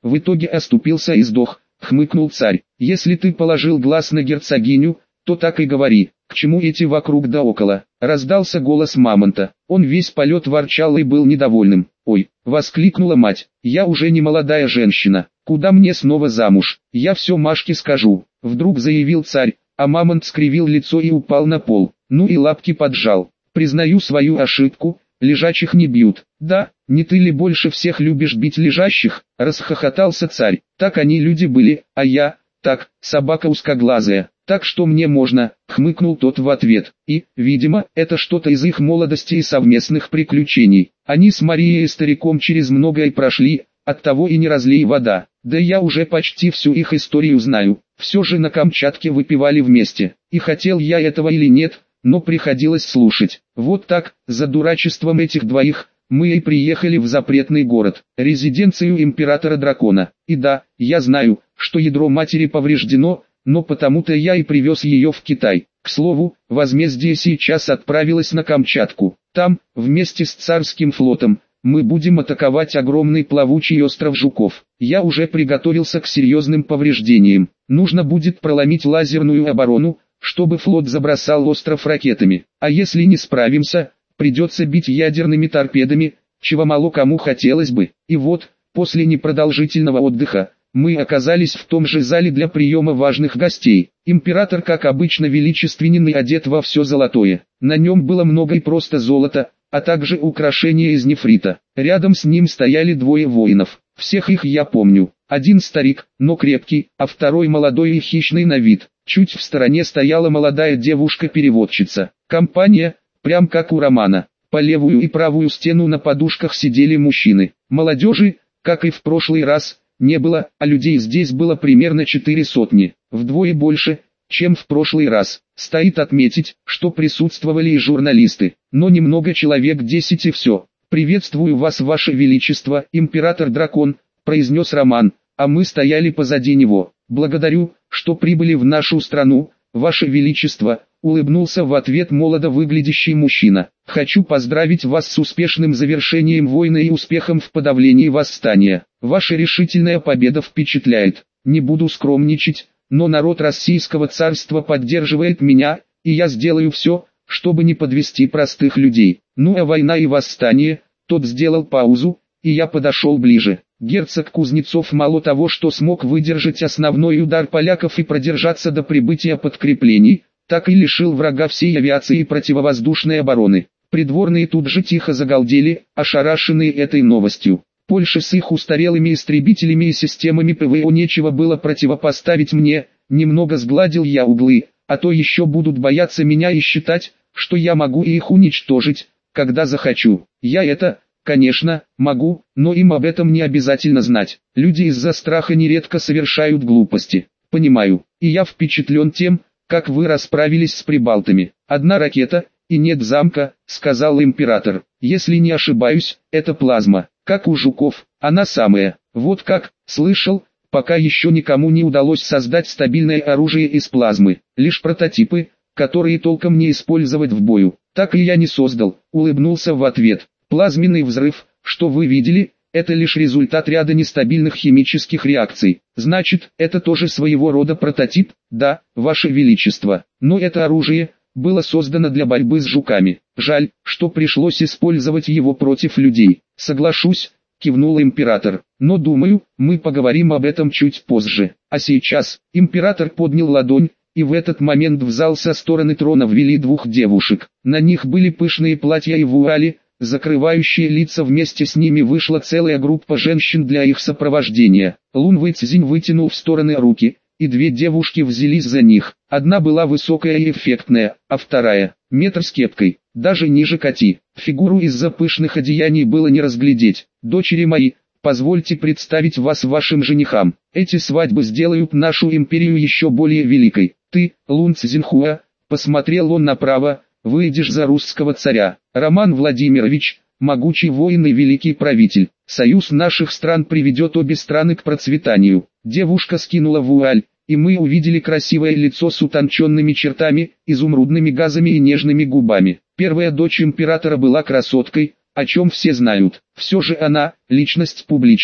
в итоге оступился и сдох, хмыкнул царь. Если ты положил глаз на герцогиню, то так и говори, к чему эти вокруг да около. Раздался голос мамонта, он весь полет ворчал и был недовольным. Ой, воскликнула мать, я уже не молодая женщина, куда мне снова замуж, я все Машке скажу, вдруг заявил царь, а мамонт скривил лицо и упал на пол, ну и лапки поджал. Признаю свою ошибку, лежачих не бьют. Да, не ты ли больше всех любишь бить лежащих, расхохотался царь, так они люди были, а я, так, собака узкоглазая. Так что мне можно, хмыкнул тот в ответ, и, видимо, это что-то из их молодости и совместных приключений. Они с Марией и стариком через многое прошли, оттого и не разлей вода. Да я уже почти всю их историю знаю, все же на Камчатке выпивали вместе, и хотел я этого или нет, но приходилось слушать. Вот так, за дурачеством этих двоих, мы и приехали в запретный город, резиденцию императора-дракона. И да, я знаю, что ядро матери повреждено, но потому-то я и привез ее в Китай. К слову, возмездие сейчас отправилось на Камчатку. Там, вместе с царским флотом, мы будем атаковать огромный плавучий остров Жуков. Я уже приготовился к серьезным повреждениям. Нужно будет проломить лазерную оборону, чтобы флот забросал остров ракетами. А если не справимся, придется бить ядерными торпедами, чего мало кому хотелось бы. И вот, после непродолжительного отдыха, мы оказались в том же зале для приема важных гостей. Император, как обычно, величественен и одет во все золотое. На нем было много и просто золота, а также украшения из нефрита. Рядом с ним стояли двое воинов. Всех их я помню. Один старик, но крепкий, а второй молодой и хищный на вид. Чуть в стороне стояла молодая девушка-переводчица. Компания, прям как у романа. По левую и правую стену на подушках сидели мужчины. Молодежи, как и в прошлый раз, не было, а людей здесь было примерно 400, вдвое больше, чем в прошлый раз. Стоит отметить, что присутствовали и журналисты, но немного, человек 10 и все. «Приветствую вас, ваше величество, император-дракон», произнес Роман, а мы стояли позади него. «Благодарю, что прибыли в нашу страну, ваше величество», улыбнулся в ответ молодо выглядящий мужчина. «Хочу поздравить вас с успешным завершением войны и успехом в подавлении восстания. Ваша решительная победа впечатляет. Не буду скромничать, но народ Российского царства поддерживает меня, и я сделаю все, чтобы не подвести простых людей. Ну а война и восстание», тот сделал паузу, и я подошел ближе. Герцог Кузнецов мало того, что смог выдержать основной удар поляков и продержаться до прибытия подкреплений, так и лишил врага всей авиации и противовоздушной обороны. Придворные тут же тихо загалдели, ошарашенные этой новостью. Польше с их устарелыми истребителями и системами ПВО нечего было противопоставить мне, немного сгладил я углы, а то еще будут бояться меня и считать, что я могу их уничтожить, когда захочу. Я это, конечно, могу, но им об этом не обязательно знать. Люди из-за страха нередко совершают глупости. Понимаю, и я впечатлен тем, как вы расправились с прибалтами. Одна ракета, и нет замка, сказал император. Если не ошибаюсь, это плазма, как у Жуков, она самая. Вот как, слышал, пока еще никому не удалось создать стабильное оружие из плазмы. Лишь прототипы, которые толком не использовать в бою. Так и я не создал, улыбнулся в ответ. Плазменный взрыв, что вы видели, это лишь результат ряда нестабильных химических реакций. Значит, это тоже своего рода прототип? Да, ваше величество. Но это оружие было создано для борьбы с жуками. Жаль, что пришлось использовать его против людей. Соглашусь, кивнул император. Но думаю, мы поговорим об этом чуть позже. А сейчас, император поднял ладонь, и в этот момент в зал со стороны трона ввели двух девушек. На них были пышные платья и вуали, закрывающие лица, вместе с ними вышла целая группа женщин для их сопровождения. Лун Вэйцзинь вытянул в стороны руки, и две девушки взялись за них. Одна была высокая и эффектная, а вторая — метр с кепкой, даже ниже Кати. Фигуру из-за пышных одеяний было не разглядеть. «Дочери мои, позвольте представить вас вашим женихам. Эти свадьбы сделают нашу империю еще более великой. Ты, Лун Цзиньхуа», посмотрел он направо, «выйдешь за русского царя. Роман Владимирович, могучий воин и великий правитель. Союз наших стран приведет обе страны к процветанию». Девушка скинула вуаль, и мы увидели красивое лицо с утонченными чертами, изумрудными газами и нежными губами. Первая дочь императора была красоткой, о чем все знают. Все же она, личность публичная.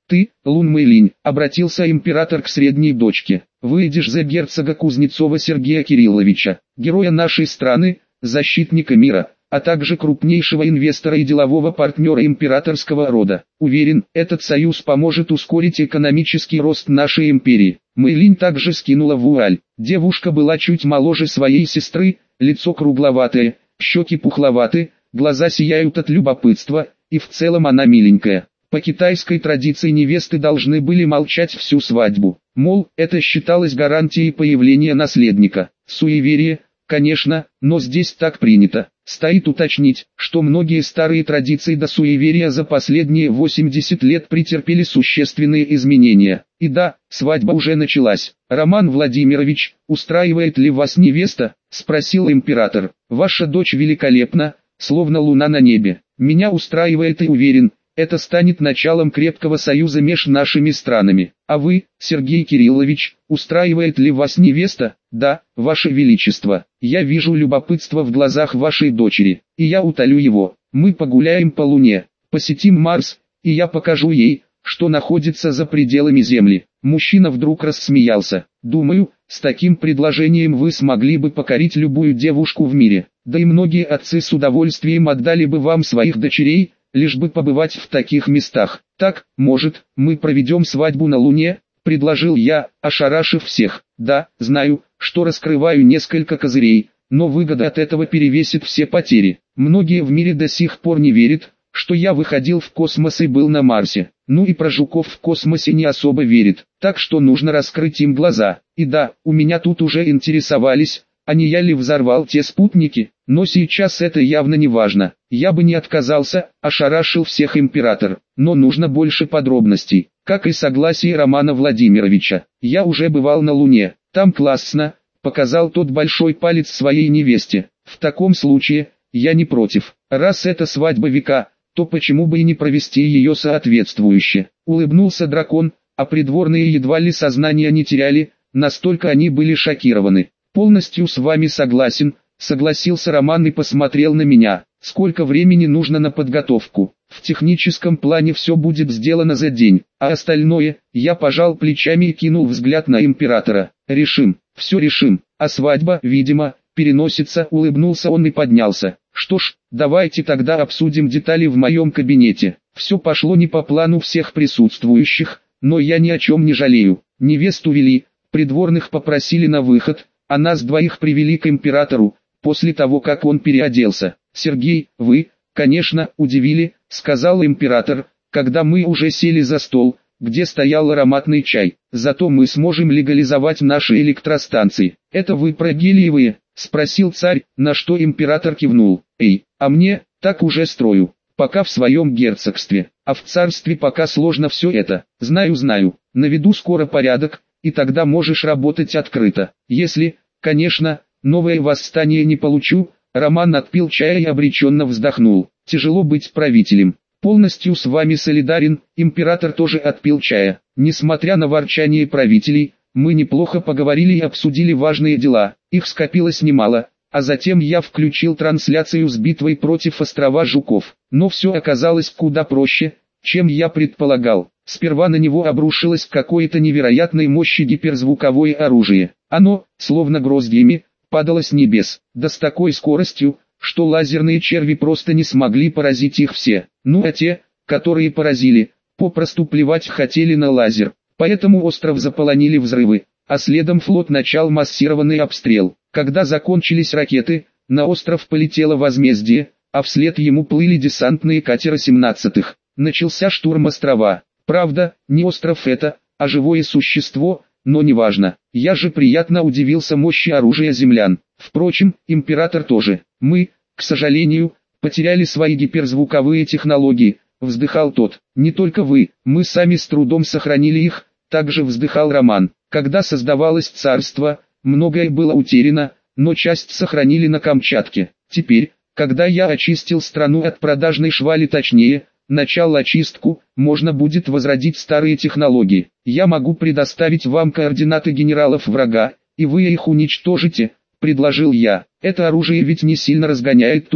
Ты, Лун Мэйлинь, обратился император к средней дочке, выйдешь за герцога Кузнецова Сергея Кирилловича, героя нашей страны, защитника мира, а также крупнейшего инвестора и делового партнера императорского рода. Уверен, этот союз поможет ускорить экономический рост нашей империи. Мэйлинь также скинула вуаль. Девушка была чуть моложе своей сестры, лицо кругловатое, щеки пухловаты, глаза сияют от любопытства, и в целом она миленькая. По китайской традиции невесты должны были молчать всю свадьбу. Мол, это считалось гарантией появления наследника. Суеверие, конечно, но здесь так принято. Стоит уточнить, что многие старые традиции до суеверия за последние 80 лет претерпели существенные изменения. И да, свадьба уже началась. «Роман Владимирович, устраивает ли вас невеста?» – спросил император. «Ваша дочь великолепна, словно луна на небе. Меня устраивает и уверен, это станет началом крепкого союза между нашими странами. А вы, Сергей Кириллович, устраивает ли вас невеста?» «Да, Ваше Величество, я вижу любопытство в глазах вашей дочери, и я утолю его. Мы погуляем по Луне, посетим Марс, и я покажу ей, что находится за пределами Земли». Мужчина вдруг рассмеялся. «Думаю, с таким предложением вы смогли бы покорить любую девушку в мире. Да и многие отцы с удовольствием отдали бы вам своих дочерей, лишь бы побывать в таких местах. Так, может, мы проведем свадьбу на Луне?» – предложил я, ошарашив всех. «Да, знаю, что раскрываю несколько козырей, но выгода от этого перевесит все потери. Многие в мире до сих пор не верят, что я выходил в космос и был на Марсе. Ну и про жуков в космосе не особо верят, так что нужно раскрыть им глаза. И да, у меня тут уже интересовались, а не я ли взорвал те спутники, но сейчас это явно не важно. Я бы не отказался», – ошарашил всех император, «но нужно больше подробностей, как и согласие Романа Владимировича. Я уже бывал на Луне, там классно», – показал тот большой палец своей невесте. «В таком случае, я не против. Раз это свадьба века, то почему бы и не провести ее соответствующе?» Улыбнулся дракон, а придворные едва ли сознания не теряли, настолько они были шокированы. «Полностью с вами согласен», — согласился Роман и посмотрел на меня. «Сколько времени нужно на подготовку? В техническом плане все будет сделано за день, а остальное...» Я пожал плечами и кинул взгляд на императора. «Решим, все решим, а свадьба, видимо, переносится», — улыбнулся он и поднялся. «Что ж, давайте тогда обсудим детали в моем кабинете». Все пошло не по плану всех присутствующих, но я ни о чем не жалею. Невесту вели, придворных попросили на выход, а нас двоих привели к императору, после того как он переоделся. «Сергей, вы, конечно, удивили», — сказал император, когда мы уже сели за стол, где стоял ароматный чай. «Зато мы сможем легализовать наши электростанции». «Это вы про гелиевые?» — спросил царь, на что император кивнул. «Эй, а мне, так уже строю. Пока в своем герцогстве, а в царстве пока сложно все это. Знаю, наведу скоро порядок, и тогда можешь работать открыто. Если, конечно, новое восстание не получу». Роман отпил чая и обреченно вздохнул. «Тяжело быть правителем. Полностью с вами солидарен». Император тоже отпил чая. Несмотря на ворчание правителей, мы неплохо поговорили и обсудили важные дела. Их скопилось немало, а затем я включил трансляцию с битвой против острова Жуков. Но все оказалось куда проще, чем я предполагал. Сперва на него обрушилось какое-то невероятной мощи гиперзвуковое оружие. Оно, словно гроздьями, падало с небес, да с такой скоростью, что лазерные черви просто не смогли поразить их все. Ну а те, которые поразили, попросту плевать хотели на лазер. Поэтому остров заполонили взрывы, а следом флот начал массированный обстрел. Когда закончились ракеты, на остров полетело возмездие, а вслед ему плыли десантные катеры 17-х. Начался штурм острова. Правда, не остров это, а живое существо, но неважно. Я же приятно удивился мощи оружия землян. Впрочем, император тоже. Мы, к сожалению, потеряли свои гиперзвуковые технологии, вздыхал тот. Не только вы, мы сами с трудом сохранили их, также вздыхал Роман. Когда создавалось царство, многое было утеряно, но часть сохранили на Камчатке. Теперь, когда я очистил страну от продажной швали, точнее, начал очистку, можно будет возродить старые технологии. Я могу предоставить вам координаты генералов врага, и вы их уничтожите, предложил я. Это оружие ведь не сильно разгоняет туман,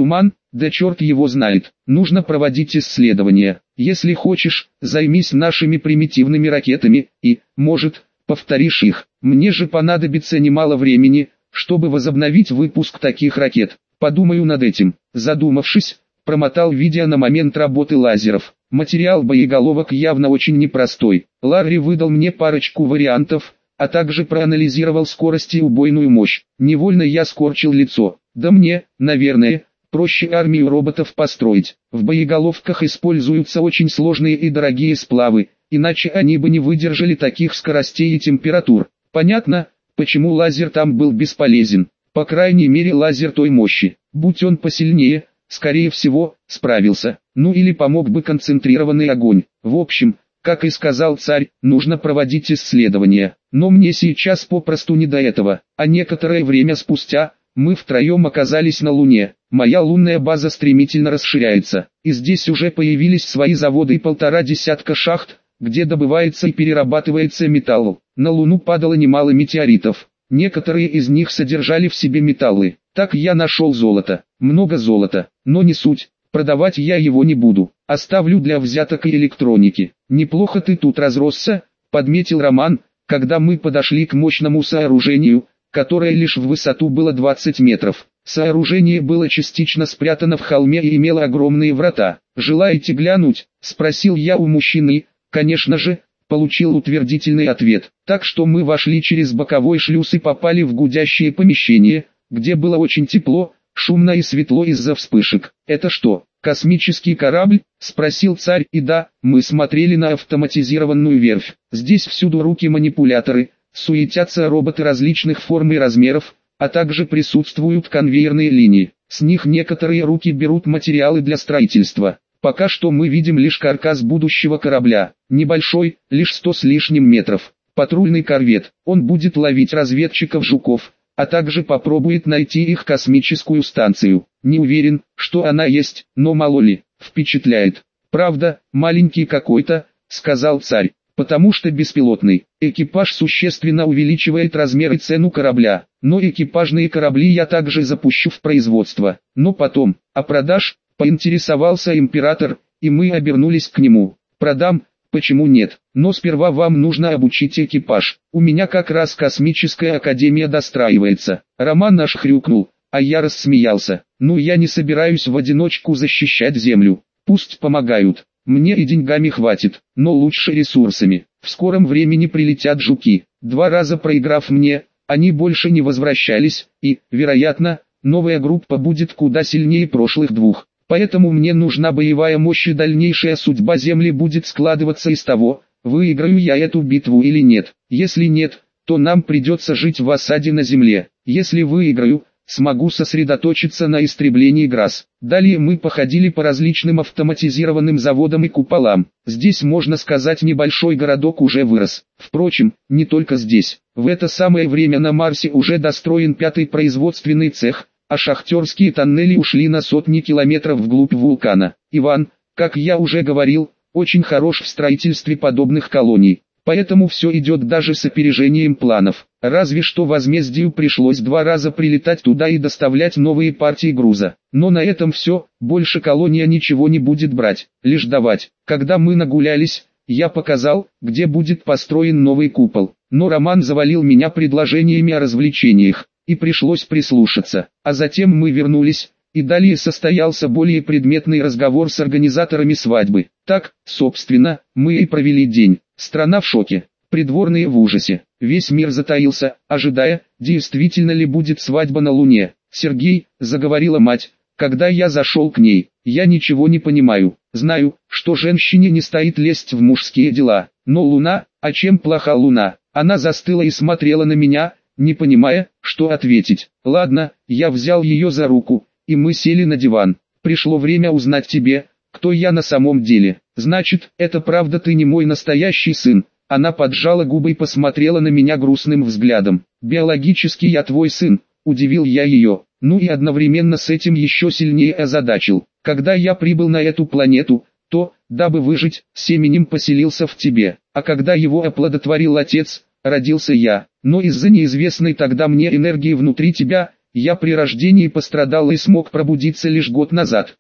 Да черт его знает, нужно проводить исследования. Если хочешь, займись нашими примитивными ракетами и, может, повторишь их. Мне же понадобится немало времени, чтобы возобновить выпуск таких ракет. Подумаю над этим. Задумавшись, промотал видео на момент работы лазеров. Материал боеголовок явно очень непростой. Ларри выдал мне парочку вариантов, а также проанализировал скорость и убойную мощь. Невольно я скорчил лицо. Да мне, наверное, проще армию роботов построить. В боеголовках используются очень сложные и дорогие сплавы, иначе они бы не выдержали таких скоростей и температур. Понятно, почему лазер там был бесполезен. По крайней мере лазер той мощи. Будь он посильнее, скорее всего, справился. Ну или помог бы концентрированный огонь. В общем, как и сказал царь, нужно проводить исследования. Но мне сейчас попросту не до этого. А некоторое время спустя, мы втроем оказались на Луне. Моя лунная база стремительно расширяется. И здесь уже появились свои заводы и 1,5 десятка шахт, где добывается и перерабатывается металл. На Луну падало немало метеоритов. Некоторые из них содержали в себе металлы. Так я нашел золото. Много золота. Но не суть. Продавать я его не буду. Оставлю для взяток и электроники. Неплохо ты тут разросся, подметил Роман, когда мы подошли к мощному сооружению, которое лишь в высоту было 20 метров. Сооружение было частично спрятано в холме и имело огромные врата. «Желаете глянуть?» – спросил я у мужчины. Конечно же, получил утвердительный ответ. Так что мы вошли через боковой шлюз и попали в гудящее помещение, где было очень тепло, шумно и светло из-за вспышек. «Это что, космический корабль?» – спросил царь. И да, мы смотрели на автоматизированную верфь. Здесь всюду руки-манипуляторы, суетятся роботы различных форм и размеров, а также присутствуют конвейерные линии. С них некоторые руки берут материалы для строительства. Пока что мы видим лишь каркас будущего корабля. Небольшой, лишь 100 с лишним метров. Патрульный корвет. Он будет ловить разведчиков-жуков, а также попробует найти их космическую станцию. Не уверен, что она есть, но мало ли, впечатляет. «Правда, маленький какой-то», — сказал царь, — «потому что беспилотный. Экипаж существенно увеличивает размер и цену корабля, но экипажные корабли я также запущу в производство. Но потом, а продашь?» — поинтересовался император, и мы обернулись к нему. «Продам, почему нет? Но сперва вам нужно обучить экипаж. У меня как раз космическая академия достраивается». Роман аж хрюкнул, а я рассмеялся. «Ну я не собираюсь в одиночку защищать Землю. Пусть помогают. Мне и деньгами хватит, но лучше ресурсами. В скором времени прилетят жуки. 2 раза проиграв мне, они больше не возвращались, и, вероятно, новая группа будет куда сильнее прошлых 2. Поэтому мне нужна боевая мощь, и дальнейшая судьба Земли будет складываться из того, выиграю я эту битву или нет. Если нет, то нам придется жить в осаде на Земле. Если выиграю, смогу сосредоточиться на истреблении ГРАС. Далее мы походили по различным автоматизированным заводам и куполам. Здесь, можно сказать, небольшой городок уже вырос. Впрочем, не только здесь. В это самое время на Марсе уже достроен 5-й производственный цех, а шахтерские тоннели ушли на сотни километров вглубь вулкана. Иван, как я уже говорил, очень хорош в строительстве подобных колоний. Поэтому все идет даже с опережением планов. Разве что возмездию пришлось 2 раза прилетать туда и доставлять новые партии груза. Но на этом все, больше колония ничего не будет брать, лишь давать. Когда мы нагулялись, я показал, где будет построен новый купол. Но Роман завалил меня предложениями о развлечениях, и пришлось прислушаться. А затем мы вернулись, и далее состоялся более предметный разговор с организаторами свадьбы. Так, собственно, мы и провели день. Страна в шоке, придворные в ужасе. Весь мир затаился, ожидая, действительно ли будет свадьба на Луне. «Сергей», — заговорила мать, когда я зашел к ней, — «я ничего не понимаю. Знаю, что женщине не стоит лезть в мужские дела. Но Луна, а чем плоха Луна?» Она застыла и смотрела на меня, не понимая, что ответить. «Ладно», я взял ее за руку, и мы сели на диван. «Пришло время узнать тебе, кто я на самом деле. Значит, это правда, ты не мой настоящий сын?» Она поджала губы и посмотрела на меня грустным взглядом. «Биологически я твой сын», удивил я ее, ну и одновременно с этим еще сильнее озадачил. «Когда я прибыл на эту планету, то, дабы выжить, семенем поселился в тебе, а когда его оплодотворил отец, родился я. Но из-за неизвестной тогда мне энергии внутри тебя, Я при рождении пострадал и смог пробудиться лишь год назад.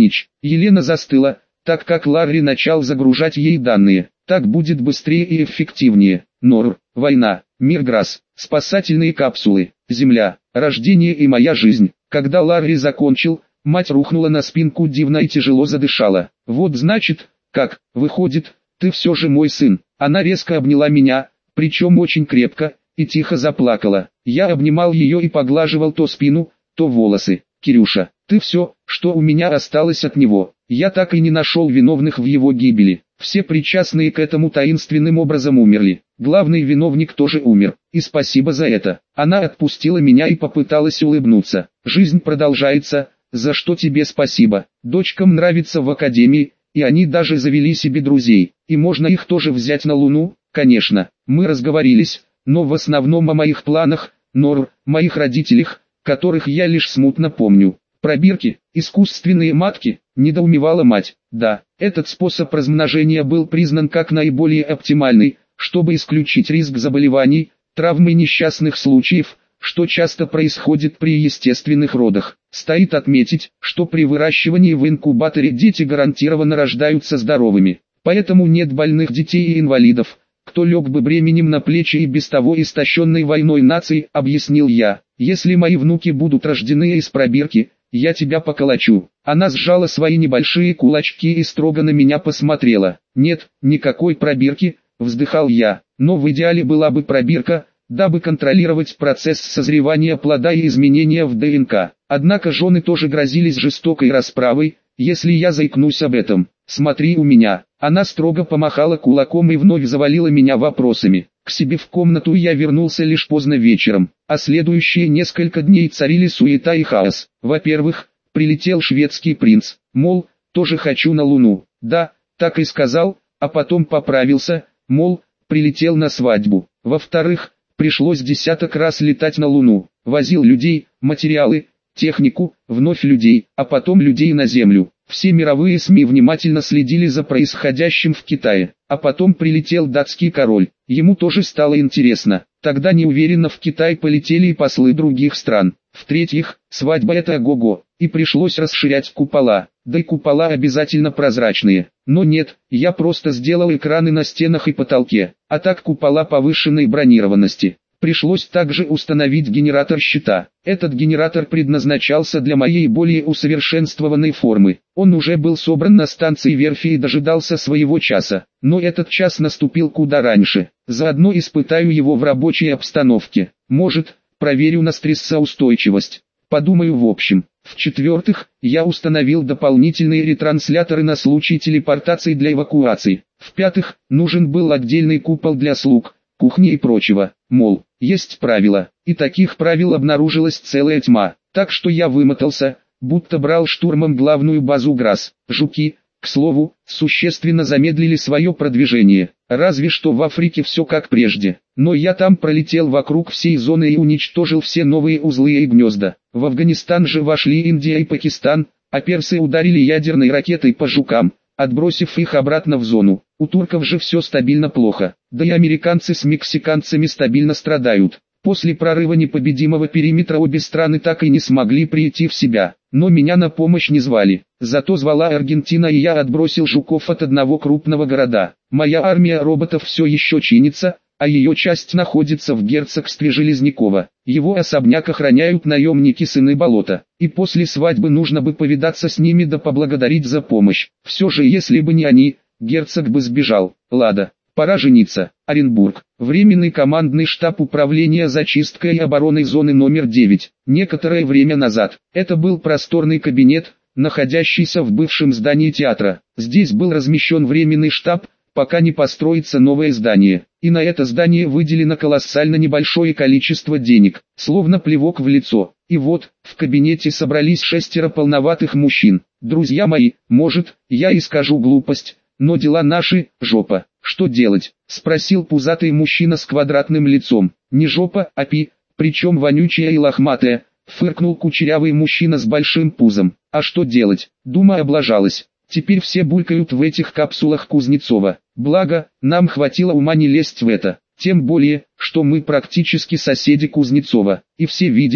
Елена застыла, так как Ларри начал загружать ей данные. Так будет быстрее и эффективнее. Нор, война, Мирграсс, спасательные капсулы, Земля, рождение и моя жизнь. Когда Ларри закончил, мать рухнула на спинку дивана и тяжело задышала. Вот значит, как, выходит, ты все же мой сын. Она резко обняла меня, причем очень крепко, и тихо заплакала. Я обнимал ее и поглаживал то спину, то волосы. Кирюша, ты все, что у меня осталось от него. Я так и не нашел виновных в его гибели. Все причастные к этому таинственным образом умерли. Главный виновник тоже умер. И спасибо за это. Она отпустила меня и попыталась улыбнуться. Жизнь продолжается, за что тебе спасибо. Дочкам нравится в академии, и они даже завели себе друзей. И можно их тоже взять на Луну, конечно. Мы разговорились, но в основном о моих планах, Нор, моих родителях, которых я лишь смутно помню. Пробирки, искусственные матки, недоумевала мать. Да, этот способ размножения был признан как наиболее оптимальный, чтобы исключить риск заболеваний, травм и несчастных случаев, что часто происходит при естественных родах. Стоит отметить, что при выращивании в инкубаторе дети гарантированно рождаются здоровыми. Поэтому нет больных детей и инвалидов, кто лег бы бременем на плечи и без того истощенной войной нации, объяснил я. Если мои внуки будут рождены из пробирки, я тебя поколочу. Она сжала свои небольшие кулачки и строго на меня посмотрела. Нет, никакой пробирки, вздыхал я, но в идеале была бы пробирка, дабы контролировать процесс созревания плода и изменения в ДНК. Однако жены тоже грозились жестокой расправой, если я заикнусь об этом. Смотри у меня. Она строго помахала кулаком и вновь завалила меня вопросами. К себе в комнату я вернулся лишь поздно вечером, а следующие несколько дней царили суета и хаос. Во-первых, прилетел шведский принц, мол, тоже хочу на Луну. Да, так и сказал, а потом поправился, мол, прилетел на свадьбу. Во-вторых, пришлось десяток раз летать на Луну, возил людей, материалы, технику, вновь людей, а потом людей на Землю. Все мировые СМИ внимательно следили за происходящим в Китае, а потом прилетел датский король, ему тоже стало интересно. Тогда неуверенно в Китай полетели и послы других стран. В-третьих, свадьба это ого-го, и пришлось расширять купола, да и купола обязательно прозрачные. Но нет, я просто сделал экраны на стенах и потолке, а так купола повышенной бронированности. Пришлось также установить генератор щита. Этот генератор предназначался для моей более усовершенствованной формы. Он уже был собран на станции верфи и дожидался своего часа. Но этот час наступил куда раньше. Заодно испытаю его в рабочей обстановке. Может, проверю на стрессоустойчивость. Подумаю в общем. В-четвертых, я установил дополнительные ретрансляторы на случай телепортации для эвакуации. В-пятых, нужен был отдельный купол для слуг, кухни и прочего. Мол, есть правила, и таких правил обнаружилась целая тьма, так что я вымотался, будто брал штурмом главную базу ГРАС. Жуки, к слову, существенно замедлили свое продвижение, разве что в Африке все как прежде. Но я там пролетел вокруг всей зоны и уничтожил все новые узлы и гнезда. В Афганистан же вошли Индия и Пакистан, а персы ударили ядерной ракетой по жукам, отбросив их обратно в зону. У турков же все стабильно плохо, да и американцы с мексиканцами стабильно страдают. После прорыва непобедимого периметра обе страны так и не смогли прийти в себя, но меня на помощь не звали. Зато звала Аргентина, и я отбросил жуков от одного крупного города. Моя армия роботов все еще чинится, а ее часть находится в герцогстве Железнякова. Его особняк охраняют наемники сыны болота, и после свадьбы нужно бы повидаться с ними да поблагодарить за помощь. Все же если бы не они, герцог бы сбежал. Лада, пора жениться. Оренбург. Временный командный штаб управления зачисткой и обороной зоны номер 9. Некоторое время назад. Это был просторный кабинет, находящийся в бывшем здании театра. Здесь был размещен временный штаб, пока не построится новое здание. И на это здание выделено колоссально небольшое количество денег, словно плевок в лицо. И вот, в кабинете собрались 6 полноватых мужчин. Друзья мои, может, я и скажу глупость, но дела наши, жопа. Что делать? Спросил пузатый мужчина с квадратным лицом. Не жопа, а пи, причем вонючая и лохматая, фыркнул кучерявый мужчина с большим пузом. А что делать? Дума облажалась. Теперь все булькают в этих капсулах Кузнецова. Благо, нам хватило ума не лезть в это. Тем более, что мы практически соседи Кузнецова. И все видели,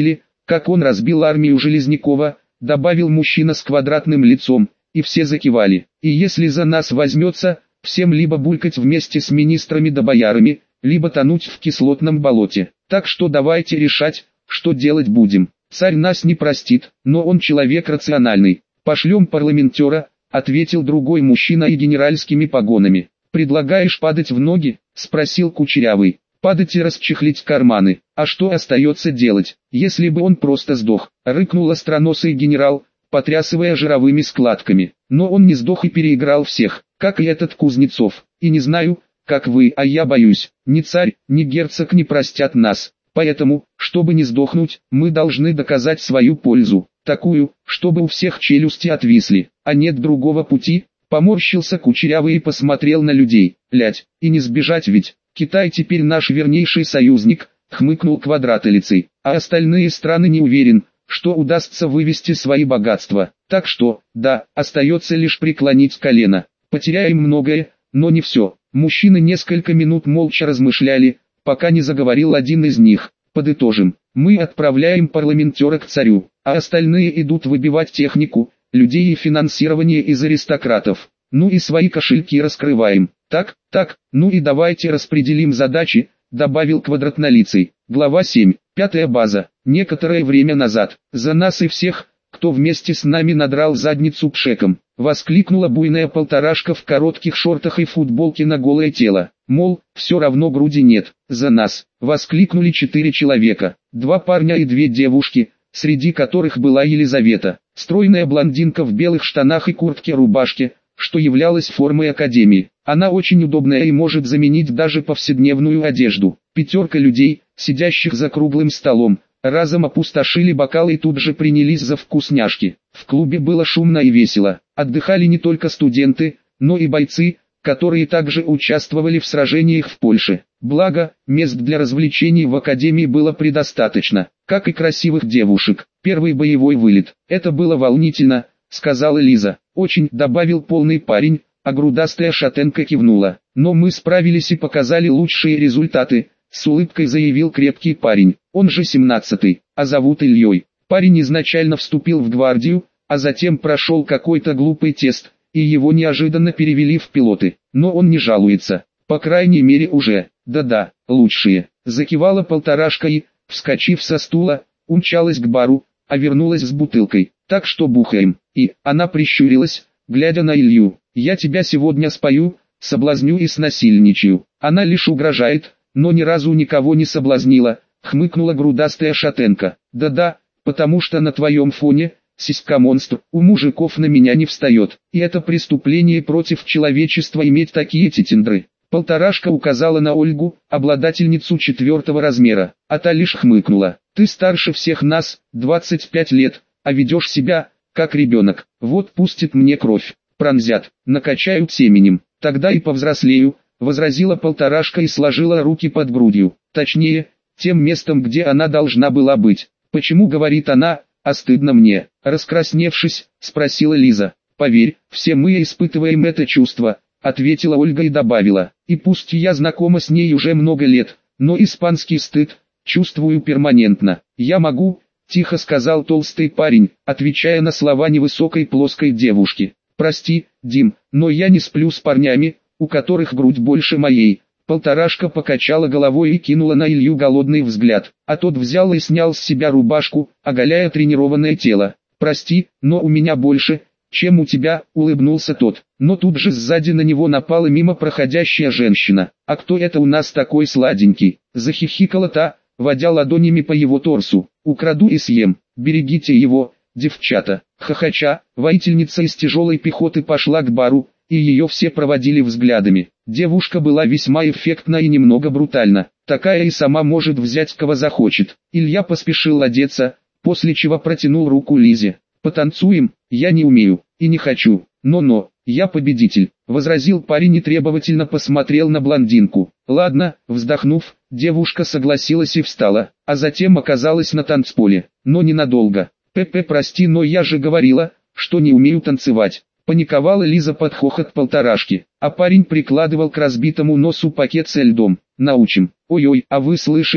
как он разбил армию Железнякова, добавил мужчина с квадратным лицом, и все закивали. И если за нас возьмется, всем либо булькать вместе с министрами да боярами, либо тонуть в кислотном болоте. Так что давайте решать, что делать будем. Царь нас не простит, но он человек рациональный. Пошлем парламентера, ответил другой мужчина и генеральскими погонами. Предлагаешь падать в ноги? Спросил Кучерявый. Падать и расчехлить карманы. А что остается делать, если бы он просто сдох? Рыкнул остроносый генерал, потрясывая жировыми складками. Но он не сдох и переиграл всех, как и этот Кузнецов. И не знаю, как вы, а я боюсь, ни царь, ни герцог не простят нас. Поэтому, чтобы не сдохнуть, мы должны доказать свою пользу. Такую, чтобы у всех челюсти отвисли. А нет другого пути? Поморщился Кучерявый и посмотрел на людей. Лядь, и не сбежать ведь. Китай теперь наш вернейший союзник, хмыкнул Квадратолицый. А остальные страны не уверен, что удастся вывести свои богатства. Так что, да, остается лишь преклонить колено. Потеряем многое, но не все. Мужчины несколько минут молча размышляли, пока не заговорил один из них. Подытожим, мы отправляем парламентера к царю, а остальные идут выбивать технику, людей и финансирование из аристократов. Ну и свои кошельки раскрываем. Так, ну и давайте распределим задачи, добавил Квадратнолицый. Глава 7, 5 база. Некоторое время назад, за нас и всех, кто вместе с нами надрал задницу пшеком, воскликнула буйная полторашка в коротких шортах и футболке на голое тело. Мол, все равно груди нет, за нас, воскликнули 4 человека, 2 парня и 2 девушки, среди которых была Елизавета, стройная блондинка в белых штанах и куртке-рубашке, что являлось формой академии. Она очень удобная и может заменить даже повседневную одежду. 5 людей, сидящих за круглым столом, разом опустошили бокалы и тут же принялись за вкусняшки. В клубе было шумно и весело. Отдыхали не только студенты, но и бойцы, которые также участвовали в сражениях в Польше. Благо, мест для развлечений в академии было предостаточно, как и красивых девушек. Первый боевой вылет. Это было волнительно, сказала Лиза. Очень, добавил полный парень, а грудастая шатенка кивнула. Но мы справились и показали лучшие результаты, с улыбкой заявил крепкий парень. Он же 17-й, а зовут Ильей. Парень изначально вступил в гвардию, а затем прошел какой-то глупый тест, и его неожиданно перевели в пилоты. Но он не жалуется. По крайней мере уже. Да-да, лучшие. Закивала полторашка и, вскочив со стула, умчалась к бару, а вернулась с бутылкой. Так что бухаем. И, она прищурилась, глядя на Илью. Я тебя сегодня спою, соблазню и снасильничаю. Она лишь угрожает, но ни разу никого не соблазнила, хмыкнула грудастая шатенка. Да-да, потому что на твоем фоне, сиська-монстр, у мужиков на меня не встает. И это преступление против человечества иметь такие тетендры. Полторашка указала на Ольгу, обладательницу 4-го размера, а та лишь хмыкнула. Ты старше всех нас, 25 лет, а ведешь себя, как ребенок. Вот пустит мне кровь, пронзят, накачают семенем, тогда и повзрослею, возразила полторашка и сложила руки под грудью. Точнее, тем местом, где она должна была быть. Почему, говорит она, а стыдно мне? Раскрасневшись, спросила Лиза. Поверь, все мы испытываем это чувство, ответила Ольга и добавила. И пусть я знакома с ней уже много лет, но испанский стыд чувствую перманентно. Я могу, тихо сказал толстый парень, отвечая на слова невысокой плоской девушки. Прости, Дим, но я не сплю с парнями, у которых грудь больше моей. Полторашка покачала головой и кинула на Илью голодный взгляд, а тот взял и снял с себя рубашку, оголяя тренированное тело. Прости, но у меня больше, чем у тебя, улыбнулся тот. Но тут же сзади на него напала мимо проходящая женщина. А кто это у нас такой сладенький? Захихикала та, водя ладонями по его торсу. Украду и съем, берегите его, девчата. Хохоча, воительница из тяжелой пехоты пошла к бару, и ее все проводили взглядами. Девушка была весьма эффектна и немного брутальна. Такая и сама может взять кого захочет. Илья поспешил одеться, после чего протянул руку Лизе. «Потанцуем, я не умею, и не хочу, но, я победитель», — возразил парень и требовательно посмотрел на блондинку. «Ладно», — вздохнув, девушка согласилась и встала, а затем оказалась на танцполе, но ненадолго. Прости, но я же говорила, что не умею танцевать», — паниковала Лиза под хохот полторашки, а парень прикладывал к разбитому носу пакет со льдом. «Научим». «Ой-ой, а вы слышали,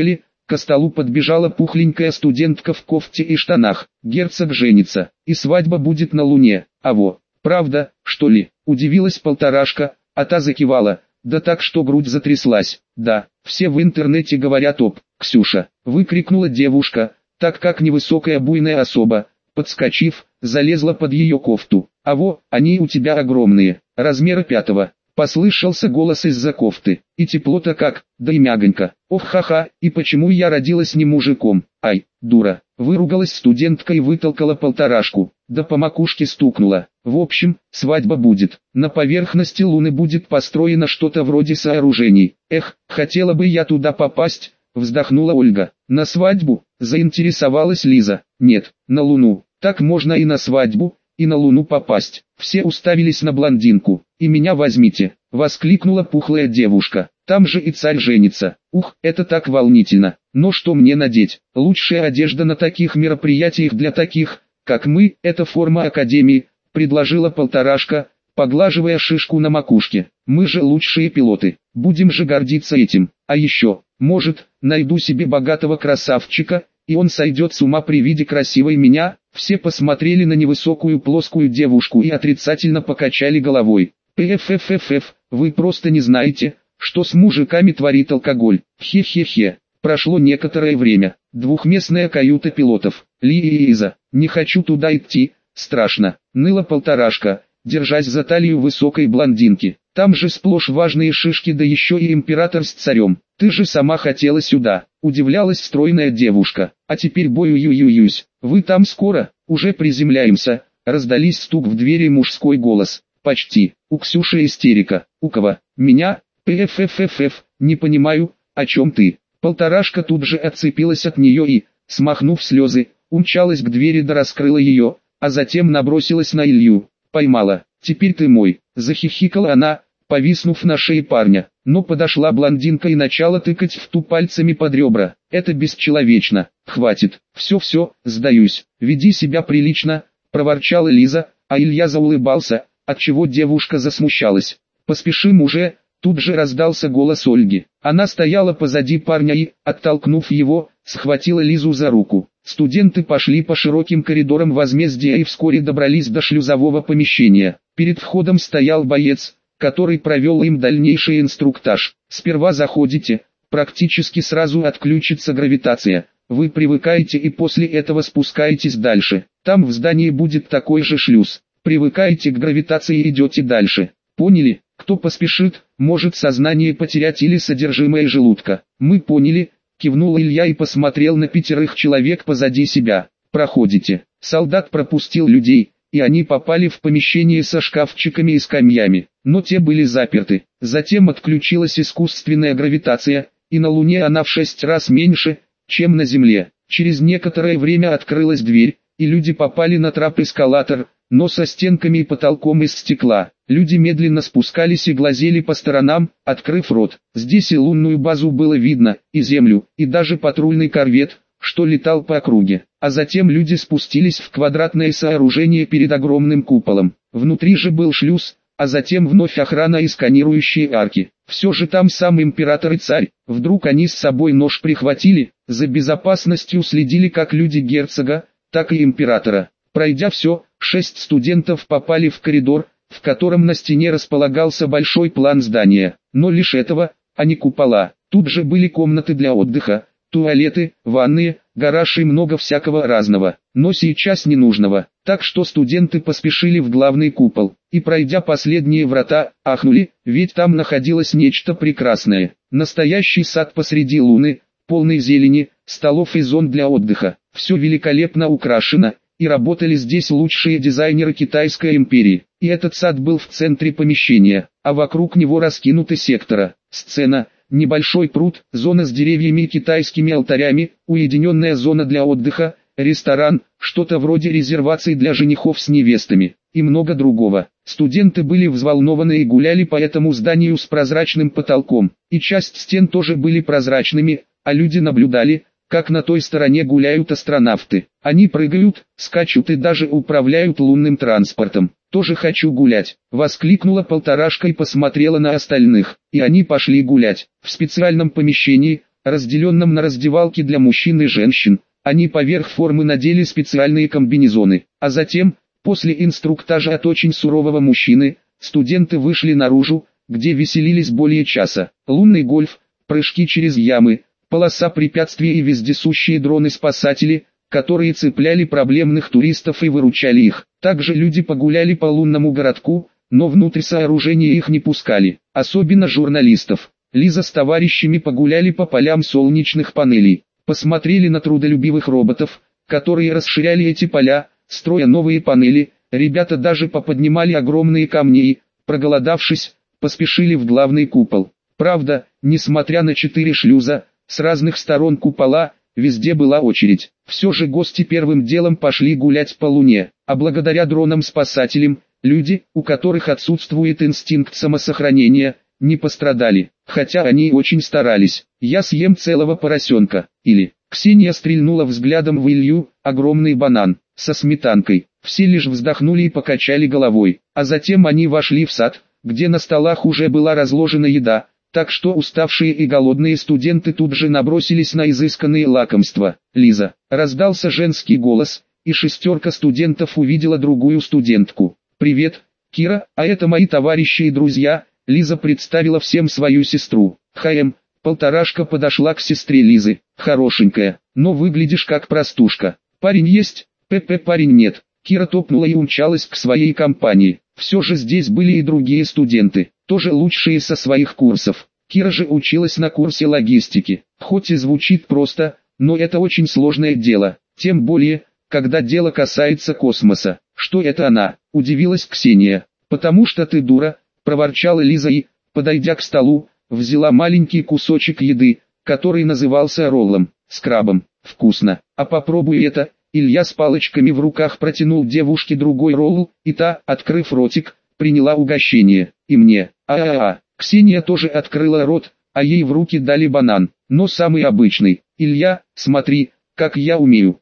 К столу подбежала пухленькая студентка в кофте и штанах. Герцог женится, и свадьба будет на Луне. Аво, правда, что ли? Удивилась полторашка, а та закивала, да так что грудь затряслась. Да, все в интернете говорят об. Ксюша, выкрикнула девушка, так как невысокая буйная особа, подскочив, залезла под ее кофту. Аво, они у тебя огромные, размера 5. Послышался голос из-за кофты. И тепло-то как, да и мягонько. Ох ха-ха, и почему я родилась не мужиком? Ай, дура. Выругалась студентка и вытолкала полторашку. Да по макушке стукнула. В общем, свадьба будет. На поверхности Луны будет построено что-то вроде сооружений. Эх, хотела бы я туда попасть, вздохнула Ольга. На свадьбу? Заинтересовалась Лиза. Нет, на Луну. Так можно и на свадьбу, и на Луну попасть. Все уставились на блондинку. «И меня возьмите!» — воскликнула пухлая девушка. «Там же и царь женится. Ух, это так волнительно. Но что мне надеть? Лучшая одежда на таких мероприятиях для таких, как мы, это форма академии», — предложила полторашка, поглаживая шишку на макушке. «Мы же лучшие пилоты. Будем же гордиться этим. А еще, может, найду себе богатого красавчика, и он сойдет с ума при виде красивой меня». Все посмотрели на невысокую плоскую девушку и отрицательно покачали головой. «Пфффф, вы просто не знаете, что с мужиками творит алкоголь. Хе-хе-хе». Прошло некоторое время. Двухместная каюта пилотов. Ли и Иза. «Не хочу туда идти, страшно», — ныла полторашка, держась за талию высокой блондинки. «Там же сплошь важные шишки, да еще и император с царем. Ты же сама хотела сюда», — удивлялась стройная девушка. «А теперь бой-ю-ю-юсь. Вы там скоро? Уже приземляемся», — раздались стук в двери и мужской голос. «Почти. У Ксюши истерика». «У кого? Меня? Пфффф, не понимаю, о чем ты?» Полторашка тут же отцепилась от нее и, смахнув слезы, умчалась к двери да раскрыла ее, а затем набросилась на Илью. «Поймала. Теперь ты мой», — захихикала она, повиснув на шее парня. Но подошла блондинка и начала тыкать в ту пальцами под ребра. «Это бесчеловечно. Хватит. Все, сдаюсь. Веди себя прилично», — проворчала Лиза, а Илья заулыбался, отчего девушка засмущалась. «Поспешим уже», — тут же раздался голос Ольги. Она стояла позади парня и, оттолкнув его, схватила Лизу за руку. Студенты пошли по широким коридорам возмездия и вскоре добрались до шлюзового помещения. Перед входом стоял боец, который провел им дальнейший инструктаж. «Сперва заходите, практически сразу отключится гравитация. Вы привыкаете и после этого спускаетесь дальше. Там в здании будет такой же шлюз. Привыкаете к гравитации и идете дальше. Поняли? Кто поспешит, может сознание потерять или содержимое желудка». «Мы поняли», — кивнул Илья и посмотрел на 5 человек позади себя. «Проходите». Солдат пропустил людей, и они попали в помещение со шкафчиками и скамьями, но те были заперты. Затем отключилась искусственная гравитация, и на Луне она в 6 раз меньше, чем на Земле. Через некоторое время открылась дверь, и люди попали на трап-эскалатор, но со стенками и потолком из стекла. Люди медленно спускались и глазели по сторонам, открыв рот. Здесь и лунную базу было видно, и Землю, и даже патрульный корвет, что летал по округе. А затем люди спустились в квадратное сооружение перед огромным куполом. Внутри же был шлюз, а затем вновь охрана и сканирующие арки. Все же там сам император и царь. Вдруг они с собой нож прихватили, за безопасностью следили как люди герцога, так и императора. Пройдя все, 6 студентов попали в коридор, в котором на стене располагался большой план здания. Но лишь этого, а не купола. Тут же были комнаты для отдыха, туалеты, ванные, гараж и много всякого разного, но сейчас ненужного. Так что студенты поспешили в главный купол, и пройдя последние врата, ахнули, ведь там находилось нечто прекрасное. Настоящий сад посреди Луны, полный зелени, столов и зон для отдыха. Все великолепно украшено, и работали здесь лучшие дизайнеры Китайской империи. И этот сад был в центре помещения, а вокруг него раскинуты сектора, сцена, небольшой пруд, зона с деревьями и китайскими алтарями, уединенная зона для отдыха, ресторан, что-то вроде резерваций для женихов с невестами, и много другого. Студенты были взволнованы и гуляли по этому зданию с прозрачным потолком, и часть стен тоже были прозрачными, а люди наблюдали, как на той стороне гуляют астронавты. Они прыгают, скачут и даже управляют лунным транспортом. «Тоже хочу гулять», — воскликнула полторашка и посмотрела на остальных. И они пошли гулять. В специальном помещении, разделенном на раздевалки для мужчин и женщин. Они поверх формы надели специальные комбинезоны, а затем, после инструктажа от очень сурового мужчины, студенты вышли наружу, где веселились более часа. Лунный гольф, прыжки через ямы, полоса препятствий и вездесущие дроны-спасатели, которые цепляли проблемных туристов и выручали их. Также люди погуляли по лунному городку, но внутрь сооружения их не пускали, особенно журналистов. Лиза с товарищами погуляли по полям солнечных панелей, посмотрели на трудолюбивых роботов, которые расширяли эти поля, строя новые панели. Ребята даже поподнимали огромные камни и, проголодавшись, поспешили в главный купол. Правда, несмотря на 4 шлюза, с разных сторон купола, везде была очередь. Все же гости первым делом пошли гулять по Луне, а благодаря дронам-спасателям, люди, у которых отсутствует инстинкт самосохранения, не пострадали, хотя они очень старались. «Я съем целого поросенка», или Ксения стрельнула взглядом в Илью, огромный банан, со сметанкой. Все лишь вздохнули и покачали головой, а затем они вошли в сад, где на столах уже была разложена еда, так что уставшие и голодные студенты тут же набросились на изысканные лакомства. «Лиза!» — раздался женский голос, и 6 студентов увидела другую студентку. «Привет, Кира, а это мои товарищи и друзья», — Лиза представила всем свою сестру. «ХМ». Полторашка подошла к сестре Лизы. «Хорошенькая, но выглядишь как простушка. Парень есть?» «ПП парень нет». Кира топнула и умчалась к своей компании. Все же здесь были и другие студенты, тоже лучшие со своих курсов. Кира же училась на курсе логистики. Хоть и звучит просто, но это очень сложное дело. Тем более, когда дело касается космоса. «Что это она?» – удивилась Ксения. «Потому что ты дура», – проворчала Лиза и, подойдя к столу, взяла маленький кусочек еды, который назывался роллом, с крабом. «Вкусно. А попробуй это». Илья с палочками в руках протянул девушке другой ролл, и та, открыв ротик, приняла угощение. «И мне». Ксения тоже открыла рот, а ей в руки дали банан, но самый обычный. «Илья, смотри, как я умею».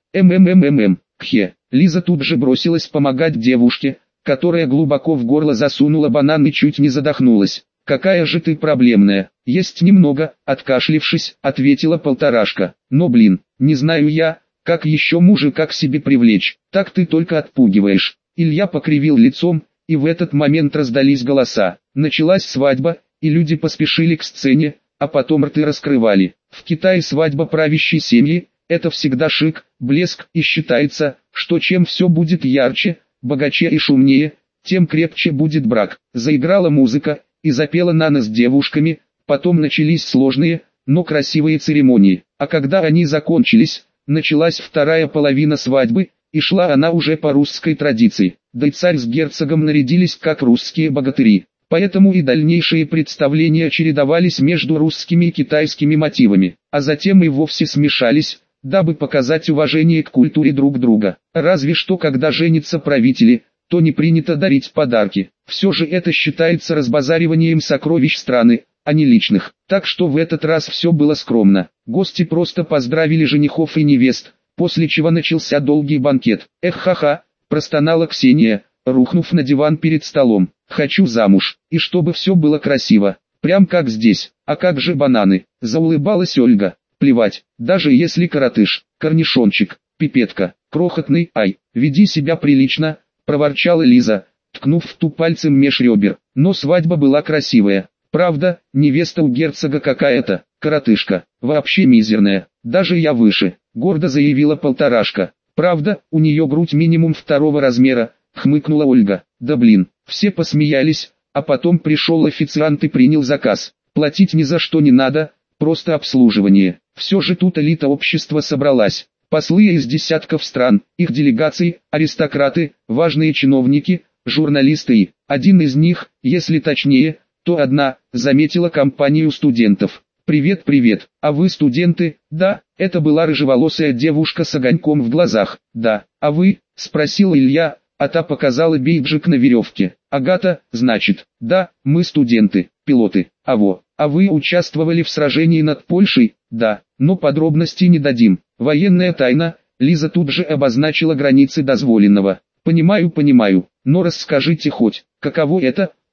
Кхе. Лиза тут же бросилась помогать девушке, которая глубоко в горло засунула банан и чуть не задохнулась. «Какая же ты проблемная». «Есть немного», откашлившись, ответила полторашка. «Но блин, не знаю я, как еще мужика к себе привлечь, так ты только отпугиваешь». Илья покривил лицом, и в этот момент раздались голоса. Началась свадьба, и люди поспешили к сцене, а потом рты раскрывали. В Китае свадьба правящей семьи – это всегда шик, блеск, и считается, что чем все будет ярче, богаче и шумнее, тем крепче будет брак. Заиграла музыка, и запела Нана с девушками, потом начались сложные, но красивые церемонии. А когда они закончились, началась вторая половина свадьбы, и шла она уже по русской традиции. Да и царь с герцогом нарядились как русские богатыри. Поэтому и дальнейшие представления чередовались между русскими и китайскими мотивами, а затем и вовсе смешались, дабы показать уважение к культуре друг друга. Разве что когда женятся правители, то не принято дарить подарки. Все же это считается разбазариванием сокровищ страны, а не личных. Так что в этот раз все было скромно. Гости просто поздравили женихов и невест, после чего начался долгий банкет. «Эх, ха-ха», простонала Ксения, рухнув на диван перед столом. «Хочу замуж, и чтобы все было красиво, прям как здесь. А как же бананы?» Заулыбалась Ольга. «Плевать, даже если коротыш, корнишончик, пипетка, крохотный, ай, веди себя прилично», проворчала Лиза, ткнув в ту пальцем меж ребер. Но свадьба была красивая. Правда, невеста у герцога какая-то, коротышка, вообще мизерная, даже я выше, гордо заявила полторашка. Правда, у нее грудь минимум 2 размера, хмыкнула Ольга. Да блин, все посмеялись, а потом пришел официант и принял заказ. Платить ни за что не надо, просто обслуживание. Все же тут элита общества собралась. Послы из десятков стран, их делегации, аристократы, важные чиновники, журналисты и, один из них, если точнее, то одна, заметила компанию студентов. «Привет, привет, а вы студенты?» «Да», это была рыжеволосая девушка с огоньком в глазах. «Да, а вы?» – спросил Илья, а та показала бейджик на веревке. «Агата, значит?» «Да, мы студенты, пилоты. А вы участвовали в сражении над Польшей?» «Да, но подробностей не дадим. Военная тайна». Лиза тут же обозначила границы дозволенного. «Понимаю, но расскажите хоть, каково это,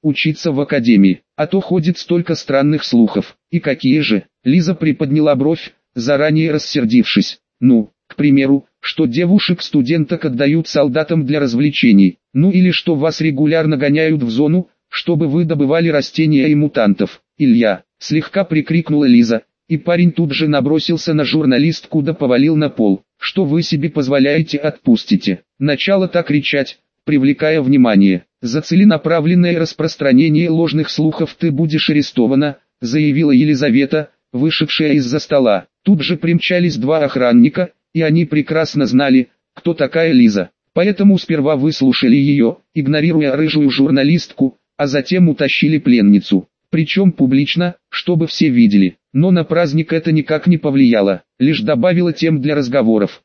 учиться в академии, а то ходит столько странных слухов. И какие же? Лиза приподняла бровь, заранее рассердившись. Ну, к примеру, что девушек-студенток отдают солдатам для развлечений, ну или что вас регулярно гоняют в зону, чтобы вы добывали растения и мутантов. Илья, слегка прикрикнула Лиза, и парень тут же набросился на журналистку да повалил на пол. Что вы себе позволяете, отпустите. Начало так кричать, привлекая внимание. За целенаправленное распространение ложных слухов ты будешь арестована, заявила Елизавета, вышедшая из-за стола. Тут же примчались два охранника, и они прекрасно знали, кто такая Лиза. Поэтому сперва выслушали ее, игнорируя рыжую журналистку, а затем утащили пленницу. Причем публично, чтобы все видели. Но на праздник это никак не повлияло, лишь добавило тем для разговоров.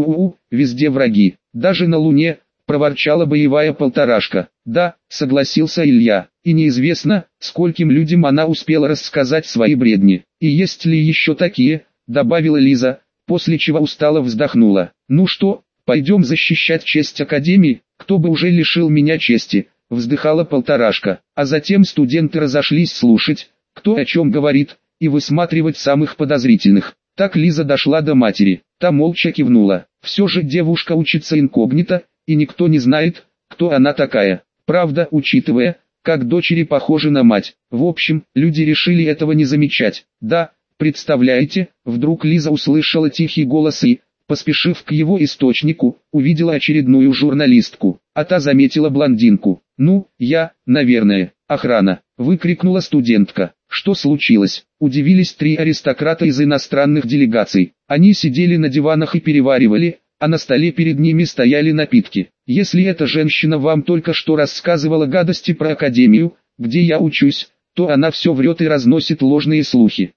Везде враги, даже на Луне, проворчала боевая полторашка. Да, согласился Илья, и неизвестно, скольким людям она успела рассказать свои бредни. И есть ли еще такие, добавила Лиза, после чего устало вздохнула. Ну что, пойдем защищать честь Академии, кто бы уже лишил меня чести, вздыхала полторашка. А затем студенты разошлись слушать, кто о чем говорит, и высматривать самых подозрительных. Так Лиза дошла до матери, та молча кивнула. Все же девушка учится инкогнито, и никто не знает, кто она такая. Правда, учитывая, как дочери похожи на мать. В общем, люди решили этого не замечать. Да, представляете, вдруг Лиза услышала тихий голос и, поспешив к его источнику, увидела очередную журналистку, а та заметила блондинку. «Ну, наверное, охрана», — выкрикнула студентка. «Что случилось?» — удивились три аристократа из иностранных делегаций. Они сидели на диванах и переваривали, а на столе перед ними стояли напитки. «Если эта женщина вам только что рассказывала гадости про академию, где я учусь, то она все врет и разносит ложные слухи.